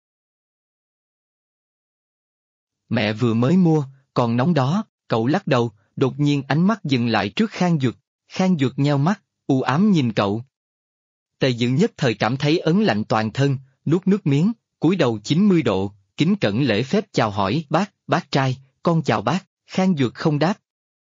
Mẹ vừa mới mua, còn nóng đó, cậu lắc đầu, đột nhiên ánh mắt dừng lại trước Khang Duật. Khang Duật nheo mắt, u ám nhìn cậu. Tề Dự nhất thời cảm thấy ớn lạnh toàn thân, nuốt nước miếng, cúi đầu 90 độ, kính cẩn lễ phép chào hỏi, bác trai, con chào bác. Khang Duật không đáp.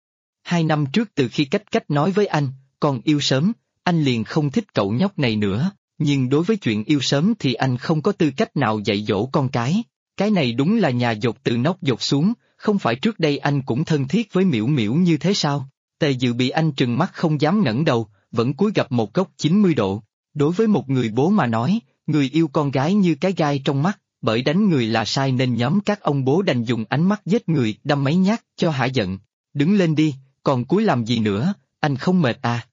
2 năm trước từ khi cách nói với anh, con yêu sớm, anh liền không thích cậu nhóc này nữa, nhưng đối với chuyện yêu sớm thì anh không có tư cách nào dạy dỗ con cái. Cái này đúng là nhà dột từ nóc dột xuống, không phải trước đây anh cũng thân thiết với Miễu Miễu như thế sao? Tề Dự bị anh trừng mắt không dám ngẩng đầu, vẫn cúi gập một góc 90 độ. Đối với một người bố mà nói, người yêu con gái như cái gai trong mắt, bởi đánh người là sai nên nhóm các ông bố đành dùng ánh mắt giết người đâm mấy nhát cho hả giận. Đứng lên đi, còn cúi làm gì nữa, anh không mệt à?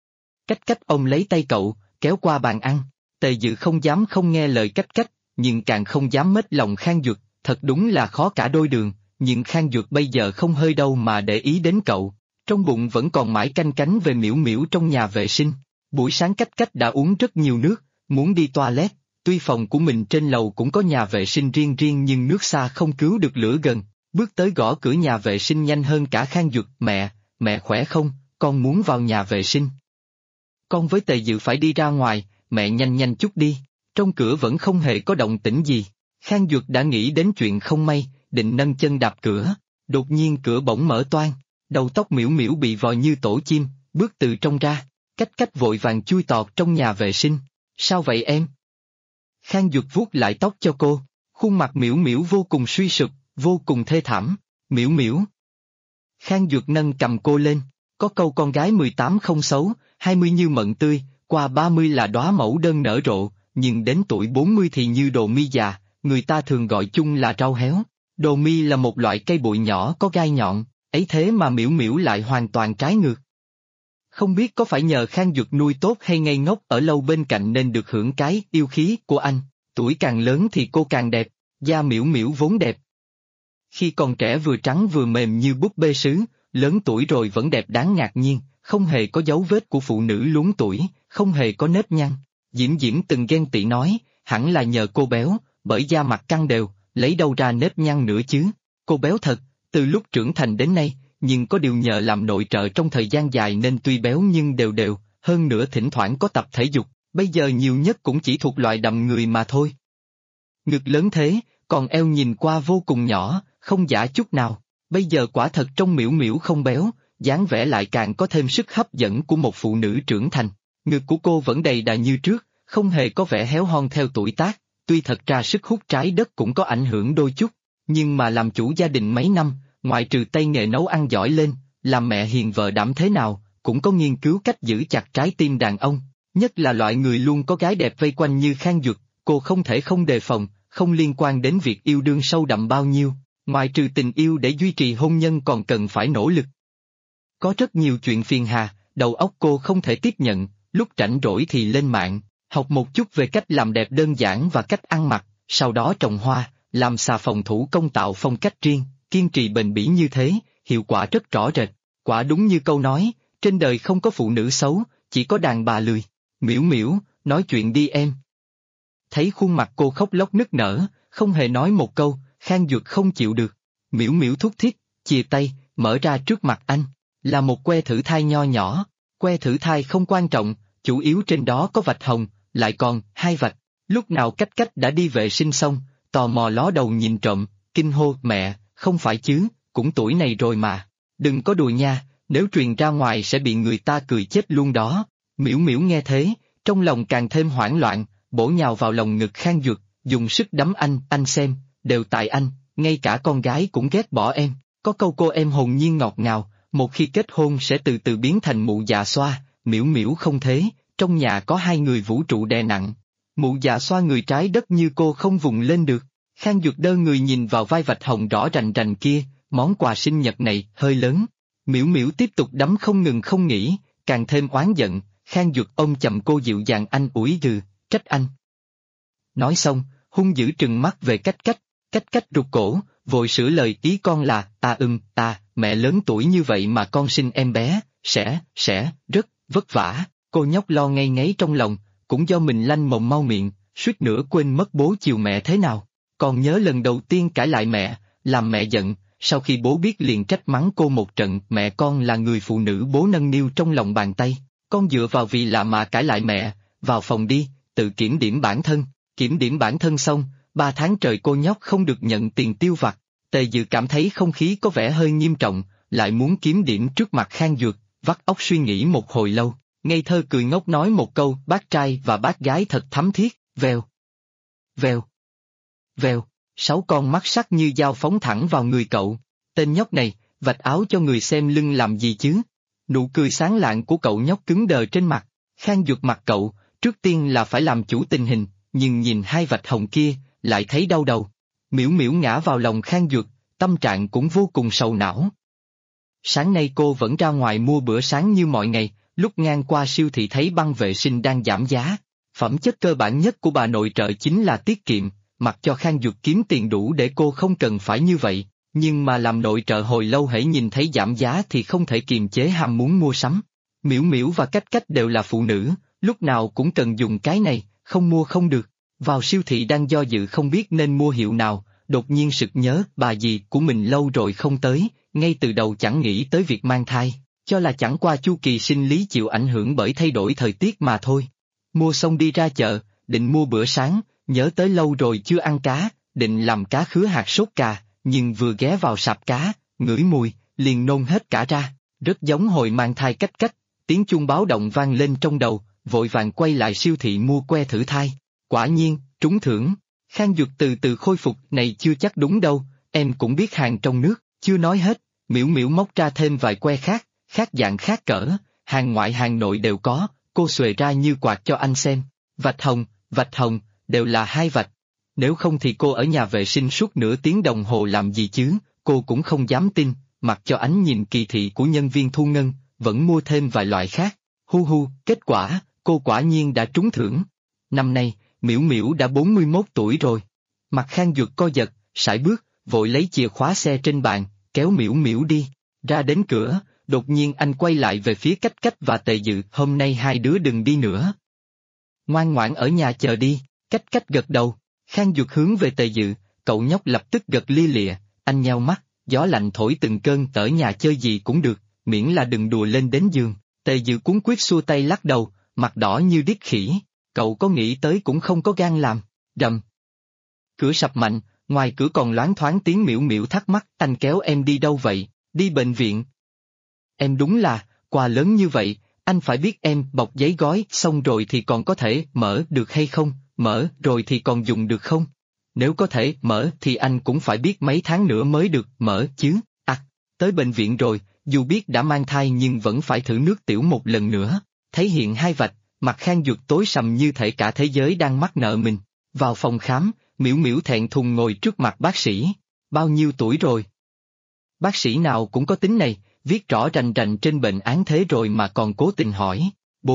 Cách ông lấy tay cậu, kéo qua bàn ăn. Tề Dự không dám không nghe lời cách, nhưng càng không dám mết lòng Khang Duật, thật đúng là khó cả đôi đường, nhưng Khang Duật bây giờ không hơi đâu mà để ý đến cậu, trong bụng vẫn còn mãi canh cánh về Miễu Miễu trong nhà vệ sinh. Buổi sáng cách đã uống rất nhiều nước, muốn đi toilet, tuy phòng của mình trên lầu cũng có nhà vệ sinh riêng nhưng nước xa không cứu được lửa gần, bước tới gõ cửa nhà vệ sinh nhanh hơn cả Khang Duật. Mẹ khỏe không, con muốn vào nhà vệ sinh. Con với Tề Dự phải đi ra ngoài, mẹ nhanh chút đi. Trong cửa vẫn không hề có động tĩnh gì. Khang Duật đã nghĩ đến chuyện không may, định nâng chân đạp cửa, đột nhiên cửa bỗng mở toang, đầu tóc Miễu Miễu bị vò như tổ chim, bước từ trong ra. Cách vội vàng chui tọt trong nhà vệ sinh. Sao vậy em? Khang Duật vuốt lại tóc cho cô, khuôn mặt Miễu Miễu vô cùng suy sụp, vô cùng thê thảm. Miễu Miễu. Khang Duật nâng cầm cô lên, có câu con gái 18 không xấu, 20 như mận tươi, qua 30 là đóa mẫu đơn nở rộ, nhưng đến tuổi 40 thì như đồ mi già, người ta thường gọi chung là rau héo. Đồ mi là một loại cây bụi nhỏ có gai nhọn, ấy thế mà Miễu Miễu lại hoàn toàn trái ngược. Không biết có phải nhờ Khang Duật nuôi tốt hay ngây ngốc ở lâu bên cạnh nên được hưởng cái yêu khí của anh, tuổi càng lớn thì cô càng đẹp, da Miễu Miễu vốn đẹp. Khi còn trẻ vừa trắng vừa mềm như búp bê sứ, lớn tuổi rồi vẫn đẹp đáng ngạc nhiên, không hề có dấu vết của phụ nữ luống tuổi, không hề có nếp nhăn. Diễm từng ghen tị nói, hẳn là nhờ cô béo, bởi da mặt căng đều, lấy đâu ra nếp nhăn nữa chứ. Cô béo thật, từ lúc trưởng thành đến nay, nhưng có điều nhờ làm nội trợ trong thời gian dài nên tuy béo nhưng đều, hơn nữa thỉnh thoảng có tập thể dục, bây giờ nhiều nhất cũng chỉ thuộc loại đầm người mà thôi. Ngực lớn thế, còn eo nhìn qua vô cùng nhỏ, không giả chút nào, bây giờ quả thật trông Miễu Miễu không béo, dáng vẻ lại càng có thêm sức hấp dẫn của một phụ nữ trưởng thành. Ngực của cô vẫn đầy đà như trước, không hề có vẻ héo hon theo tuổi tác, tuy thật ra sức hút trái đất cũng có ảnh hưởng đôi chút, nhưng mà làm chủ gia đình mấy năm, ngoại trừ tay nghề nấu ăn giỏi lên, làm mẹ hiền vợ đảm thế nào, cũng có nghiên cứu cách giữ chặt trái tim đàn ông, nhất là loại người luôn có gái đẹp vây quanh như Khang Duật, cô không thể không đề phòng, không liên quan đến việc yêu đương sâu đậm bao nhiêu, ngoại trừ tình yêu để duy trì hôn nhân còn cần phải nỗ lực. Có rất nhiều chuyện phiền hà, đầu óc cô không thể tiếp nhận, lúc rảnh rỗi thì lên mạng, học một chút về cách làm đẹp đơn giản và cách ăn mặc, sau đó trồng hoa, làm xà phòng thủ công tạo phong cách riêng, kiên trì bền bỉ như thế, hiệu quả rất rõ rệt. Quả đúng như câu nói, trên đời không có phụ nữ xấu, chỉ có đàn bà lười. Miễu Miễu, nói chuyện đi em. Thấy khuôn mặt cô khóc lóc nức nở, không hề nói một câu, Khang Duật không chịu được. Miễu Miễu thúc thiết, chìa tay, mở ra trước mặt anh, là một que thử thai nho nhỏ. Que thử thai không quan trọng, chủ yếu trên đó có vạch hồng, lại còn 2 vạch. Lúc nào Cách Cách đã đi vệ sinh xong, tò mò ló đầu nhìn trộm, kinh hô mẹ, không phải chứ, cũng tuổi này rồi mà. Đừng có đùa nha, nếu truyền ra ngoài sẽ bị người ta cười chết luôn đó. Miễu Miễu nghe thế, trong lòng càng thêm hoảng loạn, bổ nhào vào lòng ngực Khang Duật, dùng sức đấm anh xem, đều tại anh, ngay cả con gái cũng ghét bỏ em. Có câu cô em hồn nhiên ngọt ngào, một khi kết hôn sẽ từ từ biến thành mụ già xoa, Miễu Miễu không thế, trong nhà có 2 người vũ trụ đè nặng. Mụ già xoa người trái đất như cô không vùng lên được. Khang Duật đơ người nhìn vào vai vạch hồng rõ rành rành kia, món quà sinh nhật này hơi lớn. Miễu Miễu tiếp tục đấm không ngừng không nghỉ, càng thêm oán giận. Khang Duật ôm chầm cô dịu dàng anh ủi trách anh. Nói xong, hung dữ trừng mắt về Cách Cách, Cách Cách rụt cổ, vội sửa lời ý con là, mẹ lớn tuổi như vậy mà con sinh em bé, sẽ, rất, vất vả. Cô nhóc lo ngây ngáy trong lòng, cũng do mình lanh mồm mau miệng, suýt nữa quên mất bố chiều mẹ thế nào. Còn nhớ lần đầu tiên cãi lại mẹ, làm mẹ giận, sau khi bố biết liền trách mắng cô một trận. Mẹ con là người phụ nữ bố nâng niu trong lòng bàn tay, con dựa vào vì lạ mà cãi lại mẹ, vào phòng đi, tự kiểm điểm bản thân. Kiểm điểm bản thân xong, 3 tháng trời cô nhóc không được nhận tiền tiêu vặt. Tề Dự cảm thấy không khí có vẻ hơi nghiêm trọng, lại muốn kiếm điểm trước mặt Khang Duật, vắt óc suy nghĩ một hồi lâu, ngây thơ cười ngốc nói một câu bác trai và bác gái thật thắm thiết, vèo, vèo, vèo, 6 con mắt sắc như dao phóng thẳng vào người cậu. Tên nhóc này, vạch áo cho người xem lưng làm gì chứ? Nụ cười sáng lạng của cậu nhóc cứng đờ trên mặt. Khang Duật mặt cậu, trước tiên là phải làm chủ tình hình, nhưng nhìn 2 vạch hồng kia, lại thấy đau đầu. Miễu Miễu ngã vào lòng Khang Duật, tâm trạng cũng vô cùng sầu não. Sáng nay cô vẫn ra ngoài mua bữa sáng như mọi ngày, lúc ngang qua siêu thị thấy băng vệ sinh đang giảm giá. Phẩm chất cơ bản nhất của bà nội trợ chính là tiết kiệm, mặc cho Khang Duật kiếm tiền đủ để cô không cần phải như vậy, nhưng mà làm nội trợ hồi lâu hễ nhìn thấy giảm giá thì không thể kiềm chế ham muốn mua sắm. Miễu Miễu và Cách Cách đều là phụ nữ, lúc nào cũng cần dùng cái này, không mua không được. Vào siêu thị đang do dự không biết nên mua hiệu nào, đột nhiên sực nhớ bà dì của mình lâu rồi không tới, ngay từ đầu chẳng nghĩ tới việc mang thai, cho là chẳng qua chu kỳ sinh lý chịu ảnh hưởng bởi thay đổi thời tiết mà thôi. Mua xong đi ra chợ, định mua bữa sáng, nhớ tới lâu rồi chưa ăn cá, định làm cá khứa hạt sốt cà, nhưng vừa ghé vào sạp cá, ngửi mùi, liền nôn hết cả ra, rất giống hồi mang thai Cách Cách. Tiếng chuông báo động vang lên trong đầu, vội vàng quay lại siêu thị mua que thử thai. Quả nhiên, trúng thưởng. Khang Duật từ từ khôi phục, này chưa chắc đúng đâu, em cũng biết hàng trong nước, chưa nói hết. Miễu Miễu móc ra thêm vài que khác, khác dạng khác cỡ, hàng ngoại hàng nội đều có, cô xuề ra như quạt cho anh xem. Vạch hồng, đều là 2 vạch. Nếu không thì cô ở nhà vệ sinh suốt nửa tiếng đồng hồ làm gì chứ, cô cũng không dám tin, mặc cho ánh nhìn kỳ thị của nhân viên thu ngân, vẫn mua thêm vài loại khác. Kết quả, cô quả nhiên đã trúng thưởng. Năm nay, Miễu Miễu đã 41 tuổi rồi. Mặt Khang Duật co giật, sải bước, vội lấy chìa khóa xe trên bàn, kéo Miễu Miễu đi. Ra đến cửa, đột nhiên anh quay lại về phía Cách Cách và Tề Dự, hôm nay 2 đứa đừng đi nữa. Ngoan ngoãn ở nhà chờ đi. Cách Cách gật đầu. Khang Duật hướng về Tề Dự, cậu nhóc lập tức gật lia lịa, anh nheo mắt, gió lạnh thổi từng cơn, ở nhà chơi gì cũng được, miễn là đừng đùa lên đến giường. Tề Dự cuống quyết xua tay lắc đầu, mặt đỏ như điếc khỉ. Cậu có nghĩ tới cũng không có gan làm. Rầm. Cửa sập mạnh, ngoài cửa còn loáng thoáng tiếng Miễu Miễu thắc mắc, anh kéo em đi đâu vậy? Đi bệnh viện. Em đúng là, quà lớn như vậy, anh phải biết em bọc giấy gói xong rồi thì còn có thể mở được hay không, mở rồi thì còn dùng được không? Nếu có thể mở thì anh cũng phải biết mấy tháng nữa mới được mở chứ. Tới bệnh viện rồi, dù biết đã mang thai nhưng vẫn phải thử nước tiểu một lần nữa. Thấy hiện 2 vạch, mặt Khang Duật tối sầm như thể cả thế giới đang mắc nợ mình. Vào phòng khám, Miễu Miễu thẹn thùng ngồi trước mặt bác sĩ. Bao nhiêu tuổi rồi? Bác sĩ nào cũng có tính này, viết rõ rành rành trên bệnh án thế rồi mà còn cố tình hỏi.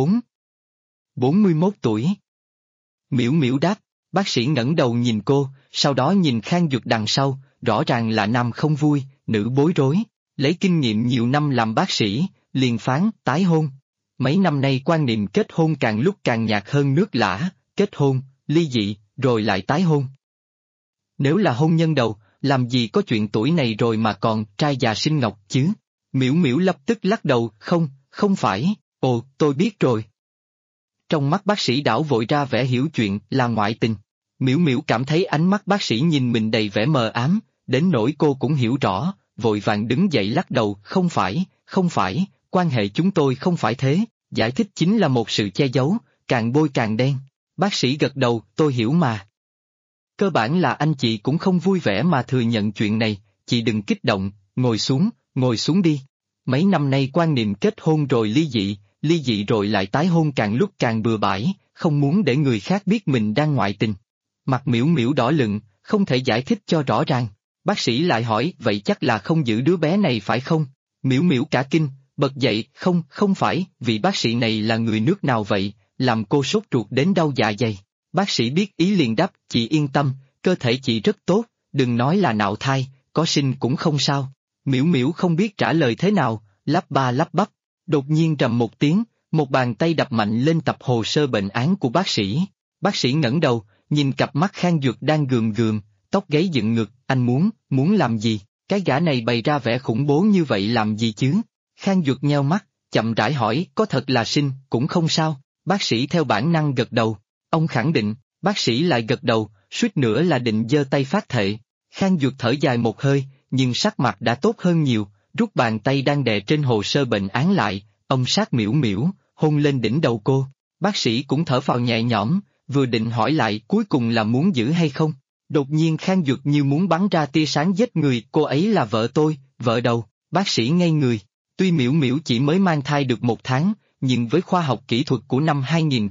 41 tuổi. Miễu Miễu đáp, bác sĩ ngẩng đầu nhìn cô, sau đó nhìn Khang Duật đằng sau, rõ ràng là nam không vui, nữ bối rối. Lấy kinh nghiệm nhiều năm làm bác sĩ, liền phán tái hôn. Mấy năm nay quan niệm kết hôn càng lúc càng nhạt hơn nước lã, kết hôn, ly dị, rồi lại tái hôn. Nếu là hôn nhân đầu, làm gì có chuyện tuổi này rồi mà còn trai già sinh ngọc chứ? Miễu Miễu lập tức lắc đầu, không phải, Ồ, tôi biết rồi. Trong mắt bác sĩ đảo vội ra vẻ hiểu chuyện là ngoại tình. Miễu Miễu cảm thấy ánh mắt bác sĩ nhìn mình đầy vẻ mờ ám, đến nỗi cô cũng hiểu rõ, vội vàng đứng dậy lắc đầu, không phải, quan hệ chúng tôi không phải thế, giải thích chính là một sự che giấu, càng bôi càng đen. Bác sĩ gật đầu, tôi hiểu mà. Cơ bản là anh chị cũng không vui vẻ mà thừa nhận chuyện này, chị đừng kích động, ngồi xuống đi. Mấy năm nay quan niệm kết hôn rồi ly dị rồi lại tái hôn càng lúc càng bừa bãi, không muốn để người khác biết mình đang ngoại tình. Mặt Miễu Miễu đỏ lựng, không thể giải thích cho rõ ràng. Bác sĩ lại hỏi, vậy chắc là không giữ đứa bé này phải không? Miễu Miễu cả kinh, bật dậy, không phải, vị bác sĩ này là người nước nào vậy, làm cô sốt ruột đến đau dạ dày. Bác sĩ biết ý liền đáp, chị yên tâm, cơ thể chị rất tốt, đừng nói là nạo thai, có sinh cũng không sao. Miễu Miễu không biết trả lời thế nào, lắp ba lắp bắp, đột nhiên rầm một tiếng, một bàn tay đập mạnh lên tập hồ sơ bệnh án của bác sĩ. Bác sĩ ngẩng đầu, nhìn cặp mắt Khang Duật đang gườm gườm, tóc gáy dựng ngực, anh muốn làm gì, cái gã này bày ra vẻ khủng bố như vậy làm gì chứ? Khang Duật nheo mắt, chậm rãi hỏi, có thật là sinh, cũng không sao, bác sĩ theo bản năng gật đầu, ông khẳng định, bác sĩ lại gật đầu, suýt nữa là định giơ tay phát thệ. Khang Duật thở dài một hơi, nhưng sắc mặt đã tốt hơn nhiều, rút bàn tay đang đè trên hồ sơ bệnh án lại, ông sát Miễu Miễu, hôn lên đỉnh đầu cô. Bác sĩ cũng thở phào nhẹ nhõm, vừa định hỏi lại cuối cùng là muốn giữ hay không. Đột nhiên Khang Duật như muốn bắn ra tia sáng giết người, cô ấy là vợ tôi, vợ đầu. Bác sĩ ngây người, tuy Miễu Miễu chỉ mới mang thai được 1 tháng, nhưng với khoa học kỹ thuật của năm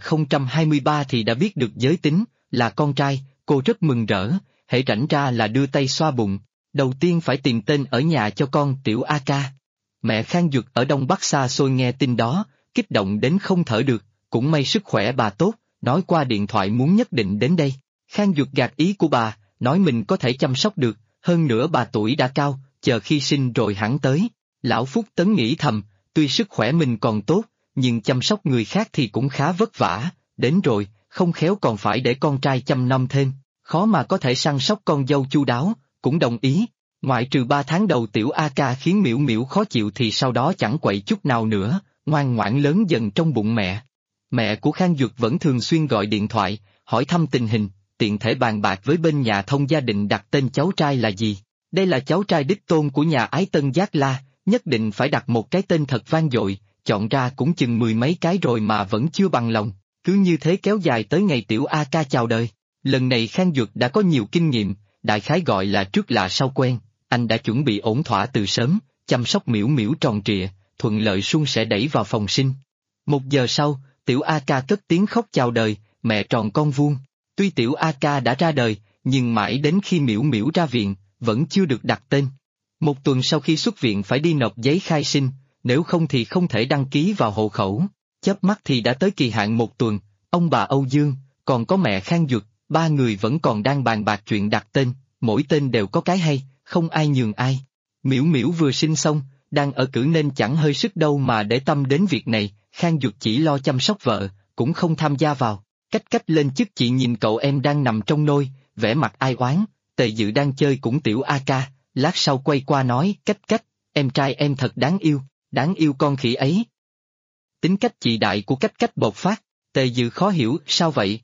2023 thì đã biết được giới tính, là con trai, cô rất mừng rỡ, hễ rảnh ra là đưa tay xoa bụng. Đầu tiên phải tìm tên ở nhà cho con Tiểu A Ca. Mẹ Khang Duật ở Đông Bắc xa xôi nghe tin đó, kích động đến không thở được, cũng may sức khỏe bà tốt, nói qua điện thoại muốn nhất định đến đây. Khang Duật gạt ý của bà, nói mình có thể chăm sóc được, hơn nữa bà tuổi đã cao, chờ khi sinh rồi hẳn tới. Lão Phúc Tấn nghĩ thầm, tuy sức khỏe mình còn tốt, nhưng chăm sóc người khác thì cũng khá vất vả, đến rồi, không khéo còn phải để con trai chăm nom thêm, khó mà có thể săn sóc con dâu chu đáo, cũng đồng ý. Ngoại trừ 3 tháng đầu Tiểu A Ca khiến Miễu Miễu khó chịu thì sau đó chẳng quậy chút nào nữa, ngoan ngoãn lớn dần trong bụng mẹ. Mẹ của Khang Duật vẫn thường xuyên gọi điện thoại, hỏi thăm tình hình, tiện thể bàn bạc với bên nhà thông gia định đặt tên cháu trai là gì. Đây là cháu trai đích tôn của nhà Ái Tân Giác La, nhất định phải đặt một cái tên thật vang dội, chọn ra cũng chừng 10 mấy cái rồi mà vẫn chưa bằng lòng, cứ như thế kéo dài tới ngày Tiểu A Ca chào đời. Lần này Khang Duật đã có nhiều kinh nghiệm, đại khái gọi là trước lạ sau quen, anh đã chuẩn bị ổn thỏa từ sớm, chăm sóc Miễu Miễu tròn trịa, thuận lợi suôn sẻ đẩy vào phòng sinh. 1 giờ sau, Tiểu A Ca cất tiếng khóc chào đời, mẹ tròn con vuông. Tuy Tiểu A Ca đã ra đời, nhưng mãi đến khi Miễu Miễu ra viện, vẫn chưa được đặt tên. 1 tuần sau khi xuất viện phải đi nộp giấy khai sinh, nếu không thì không thể đăng ký vào hộ khẩu. Chớp mắt thì đã tới kỳ hạn 1 tuần, ông bà Âu Dương, còn có mẹ Khang Duật, 3 người vẫn còn đang bàn bạc chuyện đặt tên, mỗi tên đều có cái hay, không ai nhường ai. Miễu Miễu vừa sinh xong, đang ở cữ nên chẳng hơi sức đâu mà để tâm đến việc này, Khang Duật chỉ lo chăm sóc vợ, cũng không tham gia vào. Cách lên chức chị nhìn cậu em đang nằm trong nôi, vẻ mặt ai oán, Tề Dự đang chơi cũng Tiểu A Ca, lát sau quay qua nói, Cách, em trai em thật đáng yêu con khỉ ấy. Tính cách chị đại của Cách bộc phát, Tề Dự khó hiểu, sao vậy?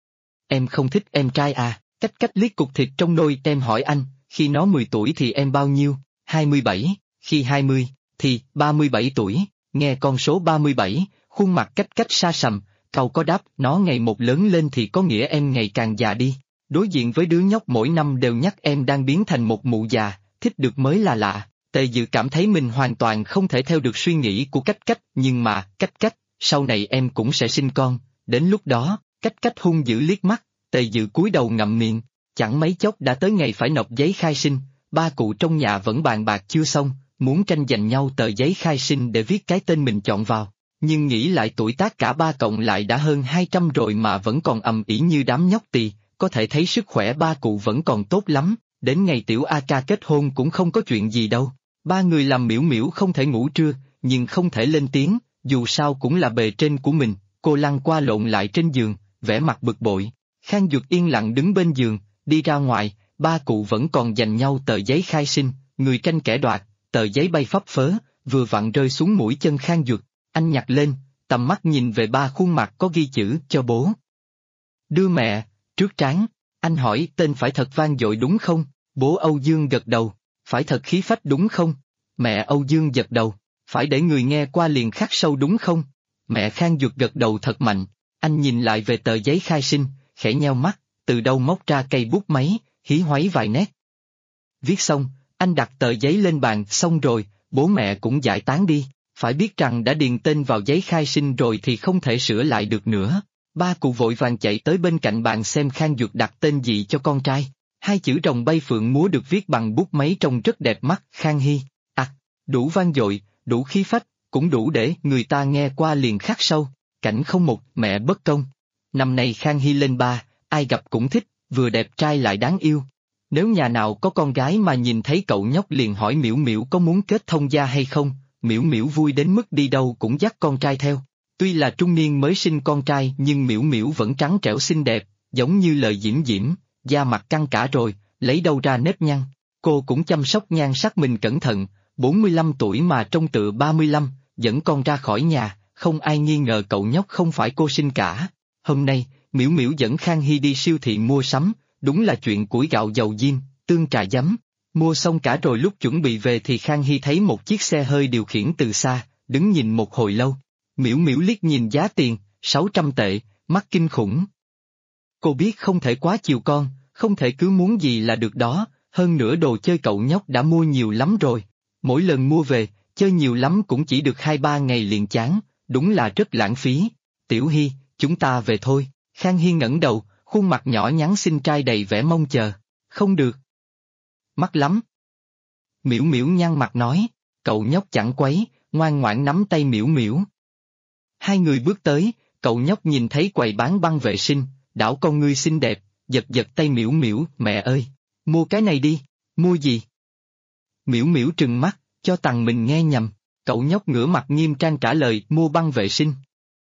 Em không thích em trai à? Cách liếc cục thịt trong nôi em hỏi anh, khi nó 10 tuổi thì em bao nhiêu? 27, khi 20, thì 37 tuổi, nghe con số 37, khuôn mặt Cách xa sầm, cậu có đáp, nó ngày một lớn lên thì có nghĩa em ngày càng già đi. Đối diện với đứa nhóc mỗi năm đều nhắc em đang biến thành một mụ già, thích được mới là lạ. Tề Dự cảm thấy mình hoàn toàn không thể theo được suy nghĩ của Cách, nhưng mà, Cách, sau này em cũng sẽ sinh con, đến lúc đó, Cách hung dữ liếc mắt, Tề Dự cúi đầu ngậm miệng, chẳng mấy chốc đã tới ngày phải nộp giấy khai sinh, ba cụ trong nhà vẫn bàn bạc chưa xong, muốn tranh giành nhau tờ giấy khai sinh để viết cái tên mình chọn vào. Nhưng nghĩ lại tuổi tác cả ba cộng lại đã hơn 200 rồi mà vẫn còn ầm ĩ như đám nhóc tỳ, có thể thấy sức khỏe ba cụ vẫn còn tốt lắm, đến ngày Tiểu A Ca kết hôn cũng không có chuyện gì đâu. Ba người làm Miễu Miễu không thể ngủ trưa, nhưng không thể lên tiếng, dù sao cũng là bề trên của mình, cô lăn qua lộn lại trên giường, vẻ mặt bực bội. Khang Duật yên lặng đứng bên giường, đi ra ngoài, ba cụ vẫn còn giành nhau tờ giấy khai sinh, người tranh kẻ đoạt, tờ giấy bay phấp phớ, vừa vặn rơi xuống mũi chân Khang Duật. Anh nhặt lên, tầm mắt nhìn về ba khuôn mặt có ghi chữ cho bố. Đưa mẹ, trước trán, anh hỏi tên phải thật vang dội đúng không? Bố Âu Dương gật đầu, phải thật khí phách đúng không? Mẹ Âu Dương gật đầu, phải để người nghe qua liền khắc sâu đúng không? Mẹ Khang Duật gật đầu thật mạnh, anh nhìn lại về tờ giấy khai sinh, khẽ nheo mắt, từ đâu móc ra cây bút máy, hí hoáy vài nét. Viết xong, anh đặt tờ giấy lên bàn, xong rồi, bố mẹ cũng giải tán đi, phải biết rằng đã điền tên vào giấy khai sinh rồi thì không thể sửa lại được nữa. Ba cụ vội vàng chạy tới bên cạnh bàn xem Khang Duật đặt tên gì cho con trai. Hai chữ rồng bay phượng múa được viết bằng bút máy trông rất đẹp mắt, Khang Hy. Đủ vang dội, đủ khí phách, cũng đủ để người ta nghe qua liền khắc sâu. Cảnh không một, mẹ bất công. Năm nay Khang Hy lên 3, ai gặp cũng thích, vừa đẹp trai lại đáng yêu. Nếu nhà nào có con gái mà nhìn thấy cậu nhóc liền hỏi Miễu Miễu có muốn kết thông gia hay không, Miễu Miễu vui đến mức đi đâu cũng dắt con trai theo. Tuy là trung niên mới sinh con trai nhưng Miễu Miễu vẫn trắng trẻo xinh đẹp, giống như lời Diễm Diễm, da mặt căng cả rồi, lấy đâu ra nếp nhăn. Cô cũng chăm sóc nhan sắc mình cẩn thận, 45 tuổi mà trông tựa 35, dẫn con ra khỏi nhà, không ai nghi ngờ cậu nhóc không phải cô sinh cả. Hôm nay, Miễu Miễu dẫn Khang Hy đi siêu thị mua sắm, đúng là chuyện củi gạo dầu diêm, tương trà giấm. Mua xong cả rồi lúc chuẩn bị về thì Khang Hy thấy một chiếc xe hơi điều khiển từ xa, đứng nhìn một hồi lâu. Miễu Miễu liếc nhìn giá tiền, 600 tệ, mắt kinh khủng. Cô biết không thể quá chiều con, không thể cứ muốn gì là được đó, hơn nữa đồ chơi cậu nhóc đã mua nhiều lắm rồi. Mỗi lần mua về, chơi nhiều lắm cũng chỉ được 2-3 ngày liền chán, đúng là rất lãng phí. Tiểu Hy, chúng ta về thôi. Khang Hy ngẩng đầu, khuôn mặt nhỏ nhắn xinh trai đầy vẻ mong chờ. Không được. Mắc lắm. Miễu Miễu nhăn mặt nói, cậu nhóc chẳng quấy, ngoan ngoãn nắm tay Miễu Miễu. Hai người bước tới, cậu nhóc nhìn thấy quầy bán băng vệ sinh, đảo con ngươi xinh đẹp, giật giật tay Miễu Miễu, mẹ ơi, mua cái này đi, mua gì? Miễu Miễu trừng mắt, cho tằng mình nghe nhầm, cậu nhóc ngửa mặt nghiêm trang trả lời mua băng vệ sinh.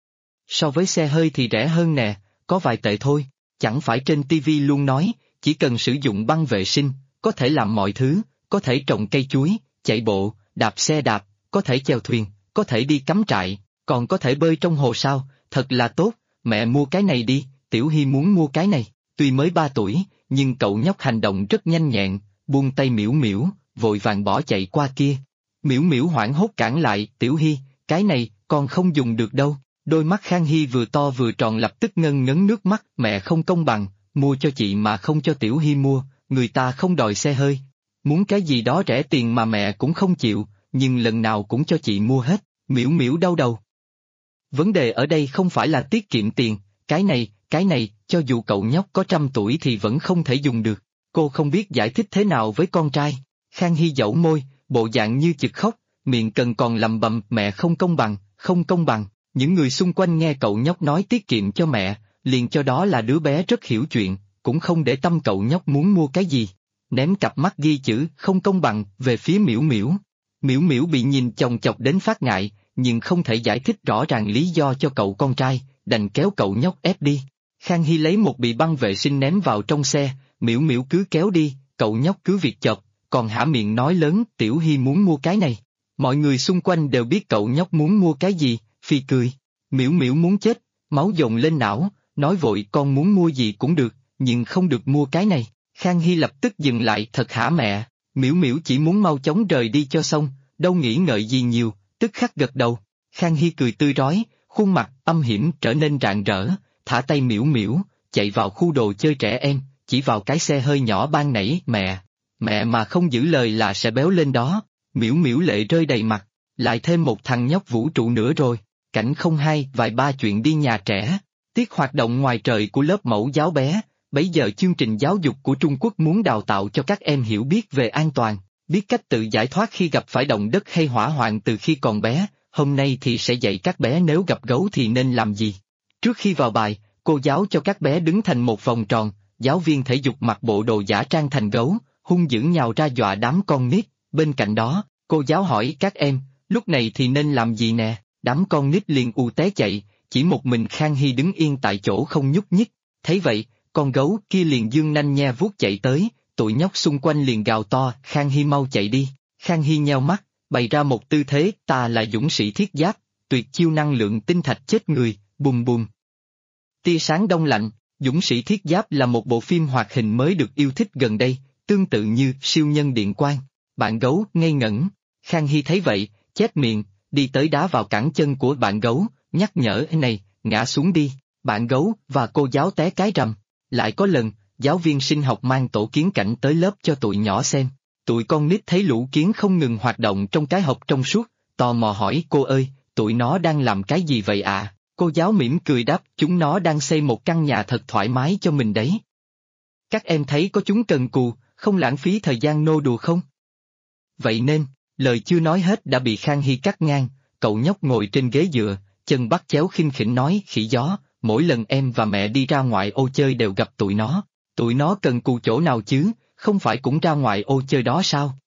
So với xe hơi thì rẻ hơn nè, có vài tệ thôi, chẳng phải trên TV luôn nói, chỉ cần sử dụng băng vệ sinh, có thể làm mọi thứ, có thể trồng cây chuối, chạy bộ, đạp xe đạp, có thể chèo thuyền, có thể đi cắm trại, còn có thể bơi trong hồ sao, thật là tốt, mẹ mua cái này đi, Tiểu Hy muốn mua cái này, tuy mới 3 tuổi, nhưng cậu nhóc hành động rất nhanh nhẹn, buông tay Miễu Miễu, vội vàng bỏ chạy qua kia. Miễu Miễu hoảng hốt cản lại, Tiểu Hy, cái này, con không dùng được đâu. Đôi mắt Khang Hy vừa to vừa tròn lập tức ngân ngấn nước mắt, mẹ không công bằng, mua cho chị mà không cho Tiểu Hy mua, người ta không đòi xe hơi. Muốn cái gì đó rẻ tiền mà mẹ cũng không chịu, nhưng lần nào cũng cho chị mua hết, Miễu Miễu đau đầu. Vấn đề ở đây không phải là tiết kiệm tiền, cái này, cho dù cậu nhóc có 100 tuổi thì vẫn không thể dùng được. Cô không biết giải thích thế nào với con trai. Khang Hy dẫu môi, bộ dạng như chực khóc, miệng cần còn lầm bầm mẹ không công bằng, không công bằng. Những người xung quanh nghe cậu nhóc nói tiết kiệm cho mẹ, liền cho đó là đứa bé rất hiểu chuyện, cũng không để tâm cậu nhóc muốn mua cái gì. Ném cặp mắt ghi chữ không công bằng về phía Miễu Miễu. Miễu Miễu bị nhìn chòng chọc đến phát ngại, nhưng không thể giải thích rõ ràng lý do cho cậu con trai, đành kéo cậu nhóc ép đi. Khang Hy lấy một bị băng vệ sinh ném vào trong xe, Miễu Miễu cứ kéo đi, cậu nhóc cứ việc chọc, còn hả miệng nói lớn Tiểu Hy muốn mua cái này. Mọi người xung quanh đều biết cậu nhóc muốn mua cái gì, phì cười. Miễu Miễu muốn chết, máu dồn lên não, nói vội con muốn mua gì cũng được, nhưng không được mua cái này. Khang Hy lập tức dừng lại, thật hả mẹ? Miễu Miễu chỉ muốn mau chóng rời đi cho xong, đâu nghĩ ngợi gì nhiều, tức khắc gật đầu. Khang Hy cười tươi rói, khuôn mặt âm hiểm trở nên rạng rỡ, thả tay Miễu Miễu, chạy vào khu đồ chơi trẻ em, chỉ vào cái xe hơi nhỏ ban nãy, mẹ mà không giữ lời là sẽ béo lên đó. Miễu Miễu lệ rơi đầy mặt, lại thêm một thằng nhóc vũ trụ nữa rồi. Cảnh không hay vài ba chuyện đi nhà trẻ, tiết hoạt động ngoài trời của lớp mẫu giáo bé. Bấy giờ chương trình giáo dục của Trung Quốc muốn đào tạo cho các em hiểu biết về an toàn, biết cách tự giải thoát khi gặp phải động đất hay hỏa hoạn từ khi còn bé. Hôm nay thì sẽ dạy các bé nếu gặp gấu thì nên làm gì. Trước khi vào bài, cô giáo cho các bé đứng thành một vòng tròn, giáo viên thể dục mặc bộ đồ giả trang thành gấu, hung dữ nhào ra dọa đám con nít. Bên cạnh đó, cô giáo hỏi các em, lúc này thì nên làm gì nè, đám con nít liền ù té chạy, chỉ một mình Khang Hy đứng yên tại chỗ không nhúc nhích. Thấy vậy, con gấu kia liền dương nanh nhe vuốt chạy tới, tụi nhóc xung quanh liền gào to, Khang Hy mau chạy đi. Khang Hy nheo mắt, bày ra một tư thế ta là dũng sĩ thiết giáp, tuyệt chiêu năng lượng tinh thạch chết người, bùm bùm. Tia sáng đông lạnh, Dũng sĩ thiết giáp là một bộ phim hoạt hình mới được yêu thích gần đây, tương tự như siêu nhân điện quang. Bạn gấu ngây ngẩn. Khang Hy thấy vậy, chép miệng, đi tới đá vào cẳng chân của bạn gấu, nhắc nhở này, ngã xuống đi. Bạn gấu và cô giáo té cái rầm. Lại có lần, giáo viên sinh học mang tổ kiến cảnh tới lớp cho tụi nhỏ xem. Tụi con nít thấy lũ kiến không ngừng hoạt động trong cái hộp trong suốt, tò mò hỏi cô ơi, tụi nó đang làm cái gì vậy ạ? Cô giáo mỉm cười đáp, chúng nó đang xây một căn nhà thật thoải mái cho mình đấy. Các em thấy có chúng cần cù, không lãng phí thời gian nô đùa không? Vậy nên, lời chưa nói hết đã bị Khang Hy cắt ngang, cậu nhóc ngồi trên ghế dựa, chân bắt chéo khinh khỉnh nói khỉ gió, mỗi lần em và mẹ đi ra ngoại ô chơi đều gặp tụi nó cần cù chỗ nào chứ, không phải cũng ra ngoại ô chơi đó sao?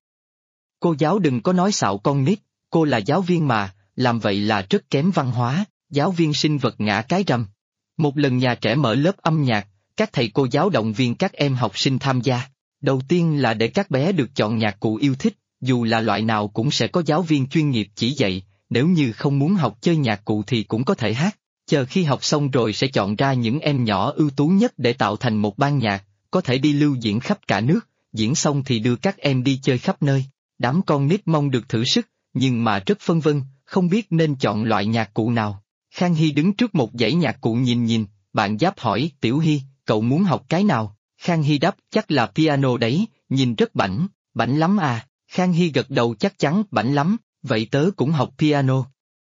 Cô giáo đừng có nói xạo con nít, cô là giáo viên mà, làm vậy là rất kém văn hóa. Giáo viên sinh vật ngã cái rầm. Một lần nhà trẻ mở lớp âm nhạc, các thầy cô giáo động viên các em học sinh tham gia. Đầu tiên là để các bé được chọn nhạc cụ yêu thích, dù là loại nào cũng sẽ có giáo viên chuyên nghiệp chỉ dạy, nếu như không muốn học chơi nhạc cụ thì cũng có thể hát. Chờ khi học xong rồi sẽ chọn ra những em nhỏ ưu tú nhất để tạo thành một ban nhạc, có thể đi lưu diễn khắp cả nước, diễn xong thì đưa các em đi chơi khắp nơi. Đám con nít mong được thử sức, nhưng mà rất phân vân, không biết nên chọn loại nhạc cụ nào. Khang Hy đứng trước một dãy nhạc cụ nhìn, bạn Giáp hỏi, Tiểu Hy, cậu muốn học cái nào? Khang Hy đáp, chắc là piano đấy, nhìn rất bảnh lắm à. Khang Hy gật đầu chắc chắn bảnh lắm, vậy tớ cũng học piano.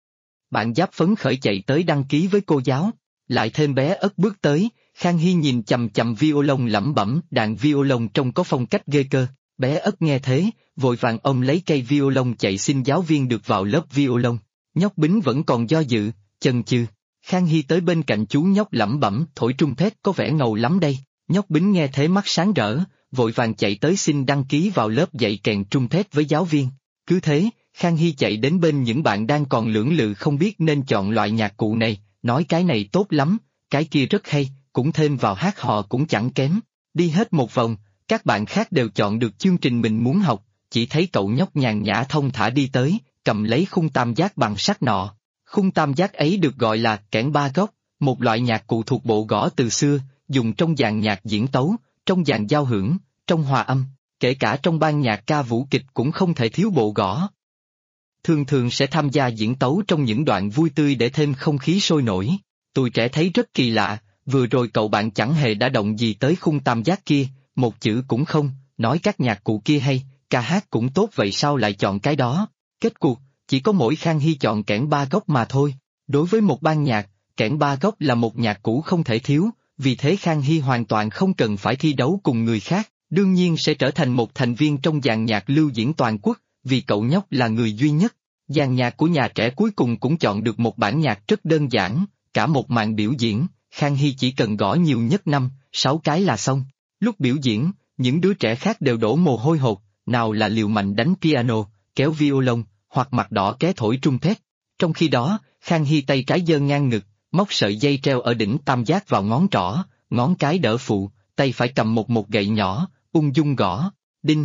Bạn Giáp phấn khởi chạy tới đăng ký với cô giáo, lại thêm bé Ất bước tới, Khang Hy nhìn chằm chằm violon lẩm bẩm, đàn violon trông có phong cách ghê cơ. Bé Ất nghe thế, vội vàng ôm lấy cây violon chạy xin giáo viên được vào lớp violon. Nhóc Bính vẫn còn do dự, chần chừ. Khang Hy tới bên cạnh chú nhóc lẩm bẩm, thổi trumpet có vẻ ngầu lắm đây. Nhóc Bính nghe thế mắt sáng rỡ, vội vàng chạy tới xin đăng ký vào lớp dạy kèn trumpet với giáo viên. Cứ thế, Khang Hy chạy đến bên những bạn đang còn lưỡng lự không biết nên chọn loại nhạc cụ này, nói cái này tốt lắm, cái kia rất hay, cũng thêm vào hát hò cũng chẳng kém. Đi hết một vòng, các bạn khác đều chọn được chương trình mình muốn học, chỉ thấy cậu nhóc nhàn nhã thông thả đi tới, cầm lấy khung tam giác bằng sắt nọ. Khung tam giác ấy được gọi là kẽn ba góc, một loại nhạc cụ thuộc bộ gõ từ xưa, dùng trong dàn nhạc diễn tấu, trong dàn giao hưởng, trong hòa âm, kể cả trong ban nhạc ca vũ kịch cũng không thể thiếu bộ gõ. Thường thường sẽ tham gia diễn tấu trong những đoạn vui tươi để thêm không khí sôi nổi. Tụi trẻ thấy rất kỳ lạ, vừa rồi cậu bạn chẳng hề đã động gì tới khung tam giác kia, một chữ cũng không, nói các nhạc cụ kia hay, ca hát cũng tốt vậy sao lại chọn cái đó. Kết cuộc, chỉ có mỗi Khang Hy chọn kẽn ba góc mà thôi. Đối với một ban nhạc, kẽn ba góc là một nhạc cụ không thể thiếu, vì thế Khang Hy hoàn toàn không cần phải thi đấu cùng người khác, đương nhiên sẽ trở thành một thành viên trong dàn nhạc lưu diễn toàn quốc, vì cậu nhóc là người duy nhất. Dàn nhạc của nhà trẻ cuối cùng cũng chọn được một bản nhạc rất đơn giản, cả một màn biểu diễn, Khang Hy chỉ cần gõ nhiều nhất 5-6 cái là xong. Lúc biểu diễn, những đứa trẻ khác đều đổ mồ hôi hột, nào là liều mạnh đánh piano, kéo violon, hoặc mặt đỏ ké thổi trumpet. Trong khi đó, Khang Hy tay trái giơ ngang ngực, móc sợi dây treo ở đỉnh tam giác vào ngón trỏ, ngón cái đỡ phụ, tay phải cầm một gậy nhỏ, ung dung gõ, đinh,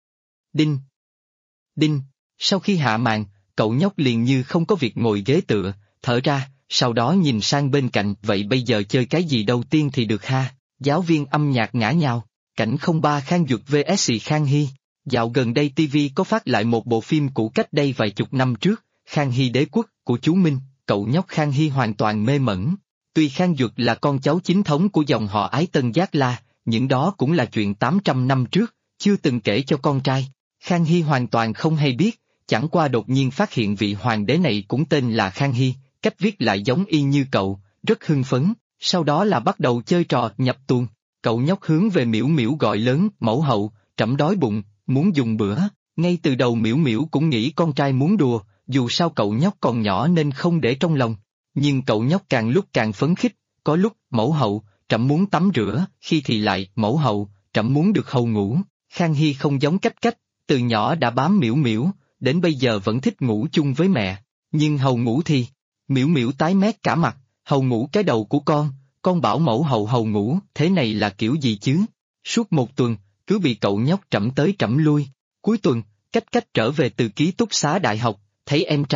đinh, đinh. Sau khi hạ màn, cậu nhóc liền như không có việc ngồi ghế tựa, thở ra, sau đó nhìn sang bên cạnh, vậy bây giờ chơi cái gì đầu tiên thì được ha? Giáo viên âm nhạc ngã nhào, cảnh 03 Khang Duật vs Khang Hy. Dạo gần đây TV có phát lại một bộ phim cũ cách đây vài chục năm trước, Khang Hy đế quốc, của chú Minh, cậu nhóc Khang Hy hoàn toàn mê mẩn. Tuy Khang Duật là con cháu chính thống của dòng họ Ái Tân Giác La, nhưng đó cũng là chuyện 800 năm trước, chưa từng kể cho con trai. Khang Hy hoàn toàn không hay biết, chẳng qua đột nhiên phát hiện vị hoàng đế này cũng tên là Khang Hy, cách viết lại giống y như cậu, rất hưng phấn, sau đó là bắt đầu chơi trò nhập tuồng. Cậu nhóc hướng về Miễu Miễu gọi lớn, mẫu hậu, trẫm đói bụng, muốn dùng bữa. Ngay từ đầu Miễu Miễu cũng nghĩ con trai muốn đùa, dù sao cậu nhóc còn nhỏ nên không để trong lòng. Nhưng cậu nhóc càng lúc càng phấn khích, có lúc, mẫu hậu, trẫm muốn tắm rửa, khi thì lại, mẫu hậu, trẫm muốn được hầu ngủ. Khang Hy không giống Cách, từ nhỏ đã bám Miễu Miễu, đến bây giờ vẫn thích ngủ chung với mẹ. Nhưng hầu ngủ thì, Miễu Miễu tái mét cả mặt, hầu ngủ cái đầu của con bảo mẫu hậu hầu ngủ, thế này là kiểu gì chứ? Suốt một tuần, cứ bị cậu nhóc trẫm tới trẫm lui. Cuối tuần, Cách trở về từ ký túc xá đại học, thấy em trai,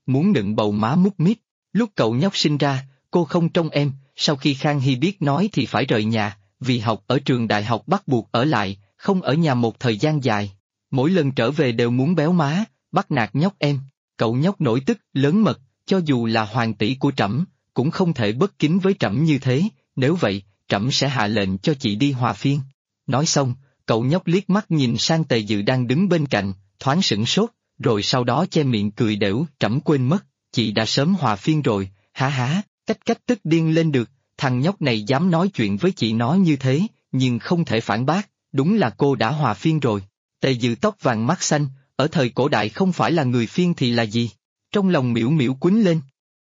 muốn nựng bầu má mút míp. Lúc cậu nhóc sinh ra, cô không trông em, sau khi Khang Hy biết nói thì phải rời nhà, vì học ở trường đại học bắt buộc ở lại, không ở nhà một thời gian dài. Mỗi lần trở về đều muốn béo má, bắt nạt nhóc em. Cậu nhóc nổi tức, lớn mật, cho dù là hoàng tỷ của trẫm, cũng không thể bất kính với trẫm như thế, nếu vậy, trẫm sẽ hạ lệnh cho chị đi hòa phiên. Nói xong, cậu nhóc liếc mắt nhìn sang Tề Dự đang đứng bên cạnh, thoáng sửng sốt, rồi sau đó che miệng cười đểu, trẫm quên mất, chị đã sớm hòa phiên rồi, há há, cách tức điên lên được, thằng nhóc này dám nói chuyện với chị nó như thế, nhưng không thể phản bác, đúng là cô đã hòa phiên rồi. Tề Dự tóc vàng mắt xanh, ở thời cổ đại không phải là người phiên thì là gì? Trong lòng miễu miễu quýnh lên.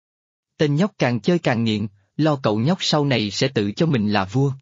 Tên nhóc càng chơi càng nghiện, lo cậu nhóc sau này sẽ tự cho mình là vua.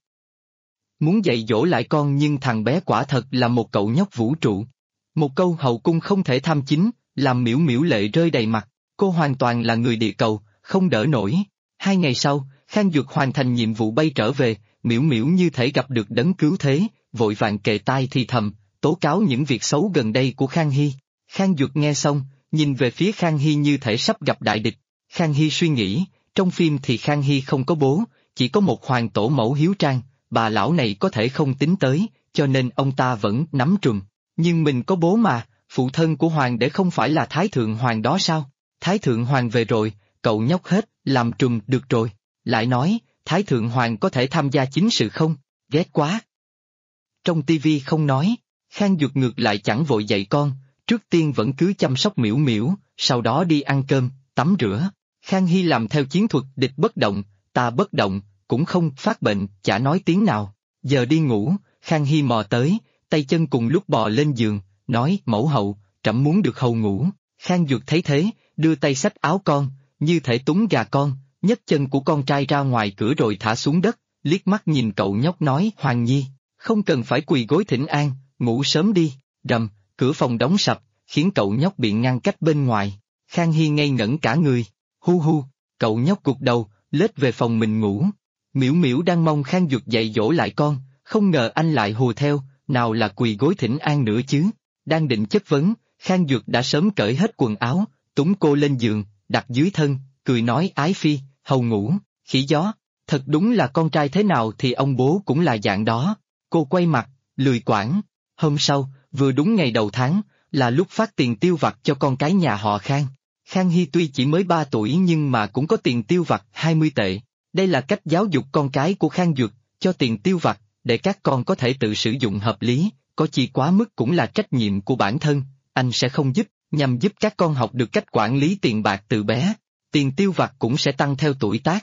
Muốn dạy dỗ lại con nhưng thằng bé quả thật là một cậu nhóc vũ trụ. Một câu hậu cung không thể tham chính, làm miễu miễu lệ rơi đầy mặt, cô hoàn toàn là người địa cầu, không đỡ nổi. 2 ngày sau, Khang Duật hoàn thành nhiệm vụ bay trở về, miễu miễu như thể gặp được đấng cứu thế, vội vàng kề tai thì thầm, tố cáo những việc xấu gần đây của Khang Hy. Khang Duật nghe xong, nhìn về phía Khang Hy như thể sắp gặp đại địch. Khang Hy suy nghĩ, trong phim thì Khang Hy không có bố, chỉ có một hoàng tổ mẫu hiếu trang, bà lão này có thể không tính tới, cho nên ông ta vẫn nắm trùm. Nhưng mình có bố mà, phụ thân của hoàng đế không phải là Thái Thượng Hoàng đó sao? Thái Thượng Hoàng về rồi, cậu nhóc hết, làm trùm được rồi. Lại nói, Thái Thượng Hoàng có thể tham gia chính sự không? Ghét quá. Trong tivi không nói, Khang Duật ngược lại chẳng vội dạy con, trước tiên vẫn cứ chăm sóc miễu miễu, sau đó đi ăn cơm, tắm rửa. Khang Hy làm theo chiến thuật địch bất động, ta bất động, cũng không phát bệnh, chả nói tiếng nào. Giờ đi ngủ, Khang Hy mò tới, tay chân cùng lúc bò lên giường, nói mẫu hậu, trẫm muốn được hầu ngủ. Khang Duật thấy thế, đưa tay xách áo con, như thể túng gà con, nhấc chân của con trai ra ngoài cửa rồi thả xuống đất, liếc mắt nhìn cậu nhóc nói Hoàng Nhi, không cần phải quỳ gối thỉnh an, ngủ sớm đi. Rầm, cửa phòng đóng sập, khiến cậu nhóc bị ngăn cách bên ngoài. Khang Hy ngây ngẩn cả người, hu hu, cậu nhóc gục đầu, lết về phòng mình ngủ. Miễu miễu đang mong Khang Duật dạy dỗ lại con, không ngờ anh lại hùa theo, nào là quỳ gối thỉnh an nữa chứ. Đang định chất vấn, Khang Duật đã sớm cởi hết quần áo, túng cô lên giường, đặt dưới thân, cười nói ái phi, hầu ngủ, khỉ gió, thật đúng là con trai thế nào thì ông bố cũng là dạng đó. Cô quay mặt, lười quản. Hôm sau, vừa đúng ngày đầu tháng, là lúc phát tiền tiêu vặt cho con cái nhà họ Khang. Khang Hy tuy chỉ mới 3 tuổi nhưng mà cũng có tiền tiêu vặt 20 tệ. Đây là cách giáo dục con cái của Khang Duật, cho tiền tiêu vặt, để các con có thể tự sử dụng hợp lý, có chi quá mức cũng là trách nhiệm của bản thân, anh sẽ không giúp, nhằm giúp các con học được cách quản lý tiền bạc từ bé. Tiền tiêu vặt cũng sẽ tăng theo tuổi tác.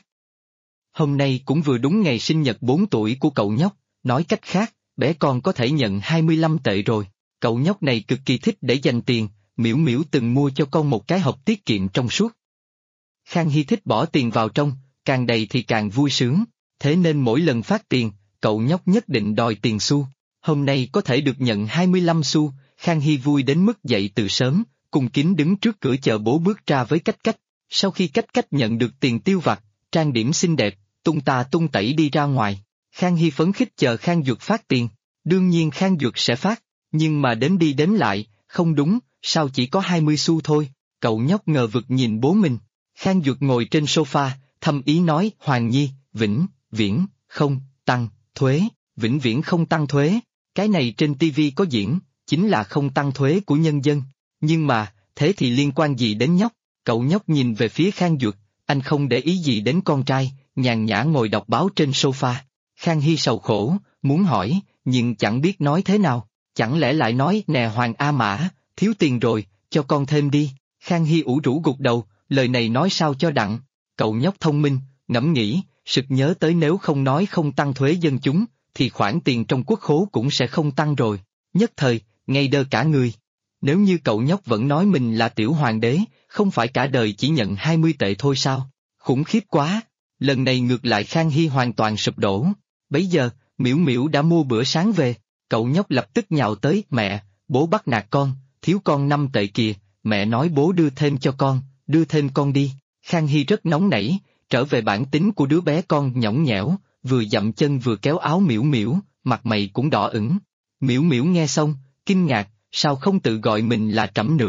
Hôm nay cũng vừa đúng ngày sinh nhật 4 tuổi của cậu nhóc, nói cách khác, bé con có thể nhận 25 tệ rồi. Cậu nhóc này cực kỳ thích để dành tiền, miễu miễu từng mua cho con một cái hộp tiết kiệm trong suốt. Khang Hy thích bỏ tiền vào trong, càng đầy thì càng vui sướng, thế nên mỗi lần phát tiền, cậu nhóc nhất định đòi tiền xu. Hôm nay có thể được nhận 25 xu, Khang Hy vui đến mức dậy từ sớm, cung kính đứng trước cửa chờ bố bước ra với Cách Cách. Sau khi Cách Cách nhận được tiền tiêu vặt, trang điểm xinh đẹp, tung ta tung tẩy đi ra ngoài. Khang Hy phấn khích chờ Khang Duật phát tiền, đương nhiên Khang Duật sẽ phát, nhưng mà đếm đi đếm lại, không đúng, sao chỉ có 20 xu thôi, cậu nhóc ngờ vực nhìn bố mình. Khang Duật ngồi trên sofa, thầm ý nói Hoàng Nhi, vĩnh viễn, không, tăng, thuế, vĩnh viễn không tăng thuế, cái này trên tivi có diễn, chính là không tăng thuế của nhân dân, nhưng mà, thế thì liên quan gì đến nhóc? Cậu nhóc nhìn về phía Khang Duật, anh không để ý gì đến con trai, nhàn nhã ngồi đọc báo trên sofa. Khang Hy sầu khổ, muốn hỏi, nhưng chẳng biết nói thế nào, chẳng lẽ lại nói nè Hoàng A Mã, thiếu tiền rồi, cho con thêm đi. Khang Hy ủ rũ gục đầu, lời này nói sao cho đặng. Cậu nhóc thông minh, ngẫm nghĩ, sực nhớ tới nếu không nói không tăng thuế dân chúng, thì khoản tiền trong quốc khố cũng sẽ không tăng rồi. Nhất thời, ngây đơ cả người. Nếu như cậu nhóc vẫn nói mình là tiểu hoàng đế, không phải cả đời chỉ nhận 20 tệ thôi sao? Khủng khiếp quá! Lần này ngược lại Khang Hy hoàn toàn sụp đổ. Bấy giờ, miễu miễu đã mua bữa sáng về, cậu nhóc lập tức nhào tới, mẹ, bố bắt nạt con, thiếu con 5 tệ kìa, mẹ nói bố đưa thêm cho con, đưa thêm con đi. Khang Hy rất nóng nảy, trở về bản tính của đứa bé con nhõng nhẽo, vừa dậm chân vừa kéo áo miễu miễu, mặt mày cũng đỏ ửng. Miễu miễu nghe xong, kinh ngạc, sao không tự gọi mình là trẫm nữa,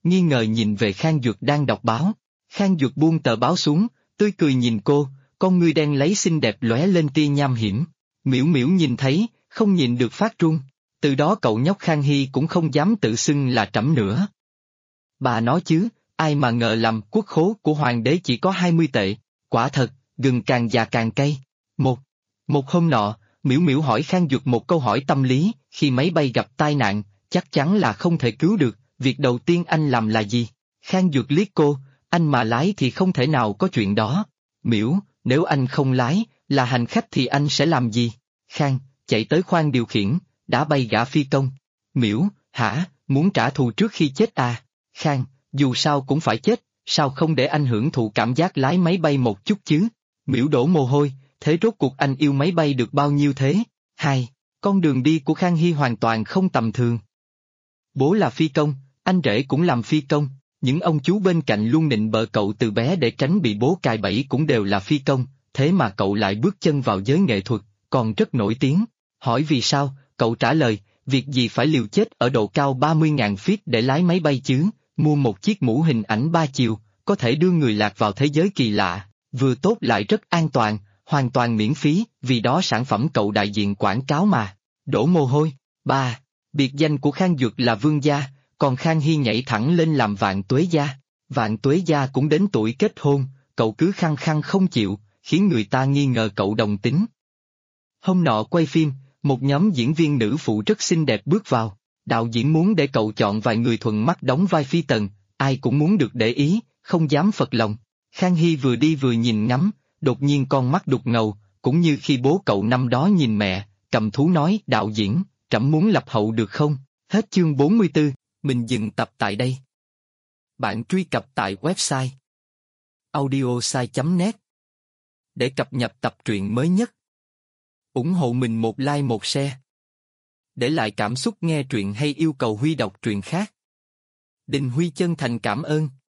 nghi ngờ nhìn về Khang Duật đang đọc báo. Khang Duật buông tờ báo xuống, tươi cười nhìn cô, con ngươi đen lấy xinh đẹp lóe lên tia nham hiểm. Miễu Miễu nhìn thấy, không nhịn được phát run. Từ đó cậu nhóc Khang Hy cũng không dám tự xưng là trẫm nữa. Bà nói chứ, ai mà ngờ lầm quốc khố của hoàng đế chỉ có 20 tệ, quả thật, gừng càng già càng cay. Một hôm nọ, Miễu Miễu hỏi Khang Duật một câu hỏi tâm lý, khi máy bay gặp tai nạn, chắc chắn là không thể cứu được, việc đầu tiên anh làm là gì? Khang Duật liếc cô, anh mà lái thì không thể nào có chuyện đó. Miễu, nếu anh không lái, là hành khách thì anh sẽ làm gì? Khang, chạy tới khoang điều khiển, đã bay gã phi công. Miễu, hả, muốn trả thù trước khi chết à? Khang, dù sao cũng phải chết, sao không để anh hưởng thụ cảm giác lái máy bay một chút chứ? Miễu đổ mồ hôi, thế rốt cuộc anh yêu máy bay được bao nhiêu thế? Hai, con đường đi của Khang Hy hoàn toàn không tầm thường. Bố là phi công, anh rể cũng làm phi công, những ông chú bên cạnh luôn nịnh bợ cậu từ bé để tránh bị bố cài bẫy cũng đều là phi công, thế mà cậu lại bước chân vào giới nghệ thuật, còn rất nổi tiếng. Hỏi vì sao, cậu trả lời, việc gì phải liều chết ở độ cao 30.000 feet để lái máy bay chứ, mua một chiếc mũ hình ảnh 3 chiều, có thể đưa người lạc vào thế giới kỳ lạ, vừa tốt lại rất an toàn, hoàn toàn miễn phí, vì đó sản phẩm cậu đại diện quảng cáo mà. Đổ mồ hôi. 3. Biệt danh của Khang Duật là Vương Gia, còn Khang Hy nhảy thẳng lên làm Vạn Tuế Gia. Vạn Tuế Gia cũng đến tuổi kết hôn, cậu cứ khăng khăng không chịu, khiến người ta nghi ngờ cậu đồng tính. Hôm nọ quay phim, một nhóm diễn viên nữ phụ rất xinh đẹp bước vào, đạo diễn muốn để cậu chọn vài người thuận mắt đóng vai phi tần, ai cũng muốn được để ý, không dám phật lòng. Khang Hy vừa đi vừa nhìn ngắm, đột nhiên con mắt đục ngầu, cũng như khi bố cậu năm đó nhìn mẹ, cầm thú nói, đạo diễn, trẫm muốn lập hậu được không? Hết chương 44, mình dừng tập tại đây. Bạn truy cập tại website audiosai.net để cập nhật tập truyện mới nhất. Ủng hộ mình một like một share. Để lại cảm xúc nghe truyện hay yêu cầu Huy đọc truyện khác. Đình Huy chân thành cảm ơn.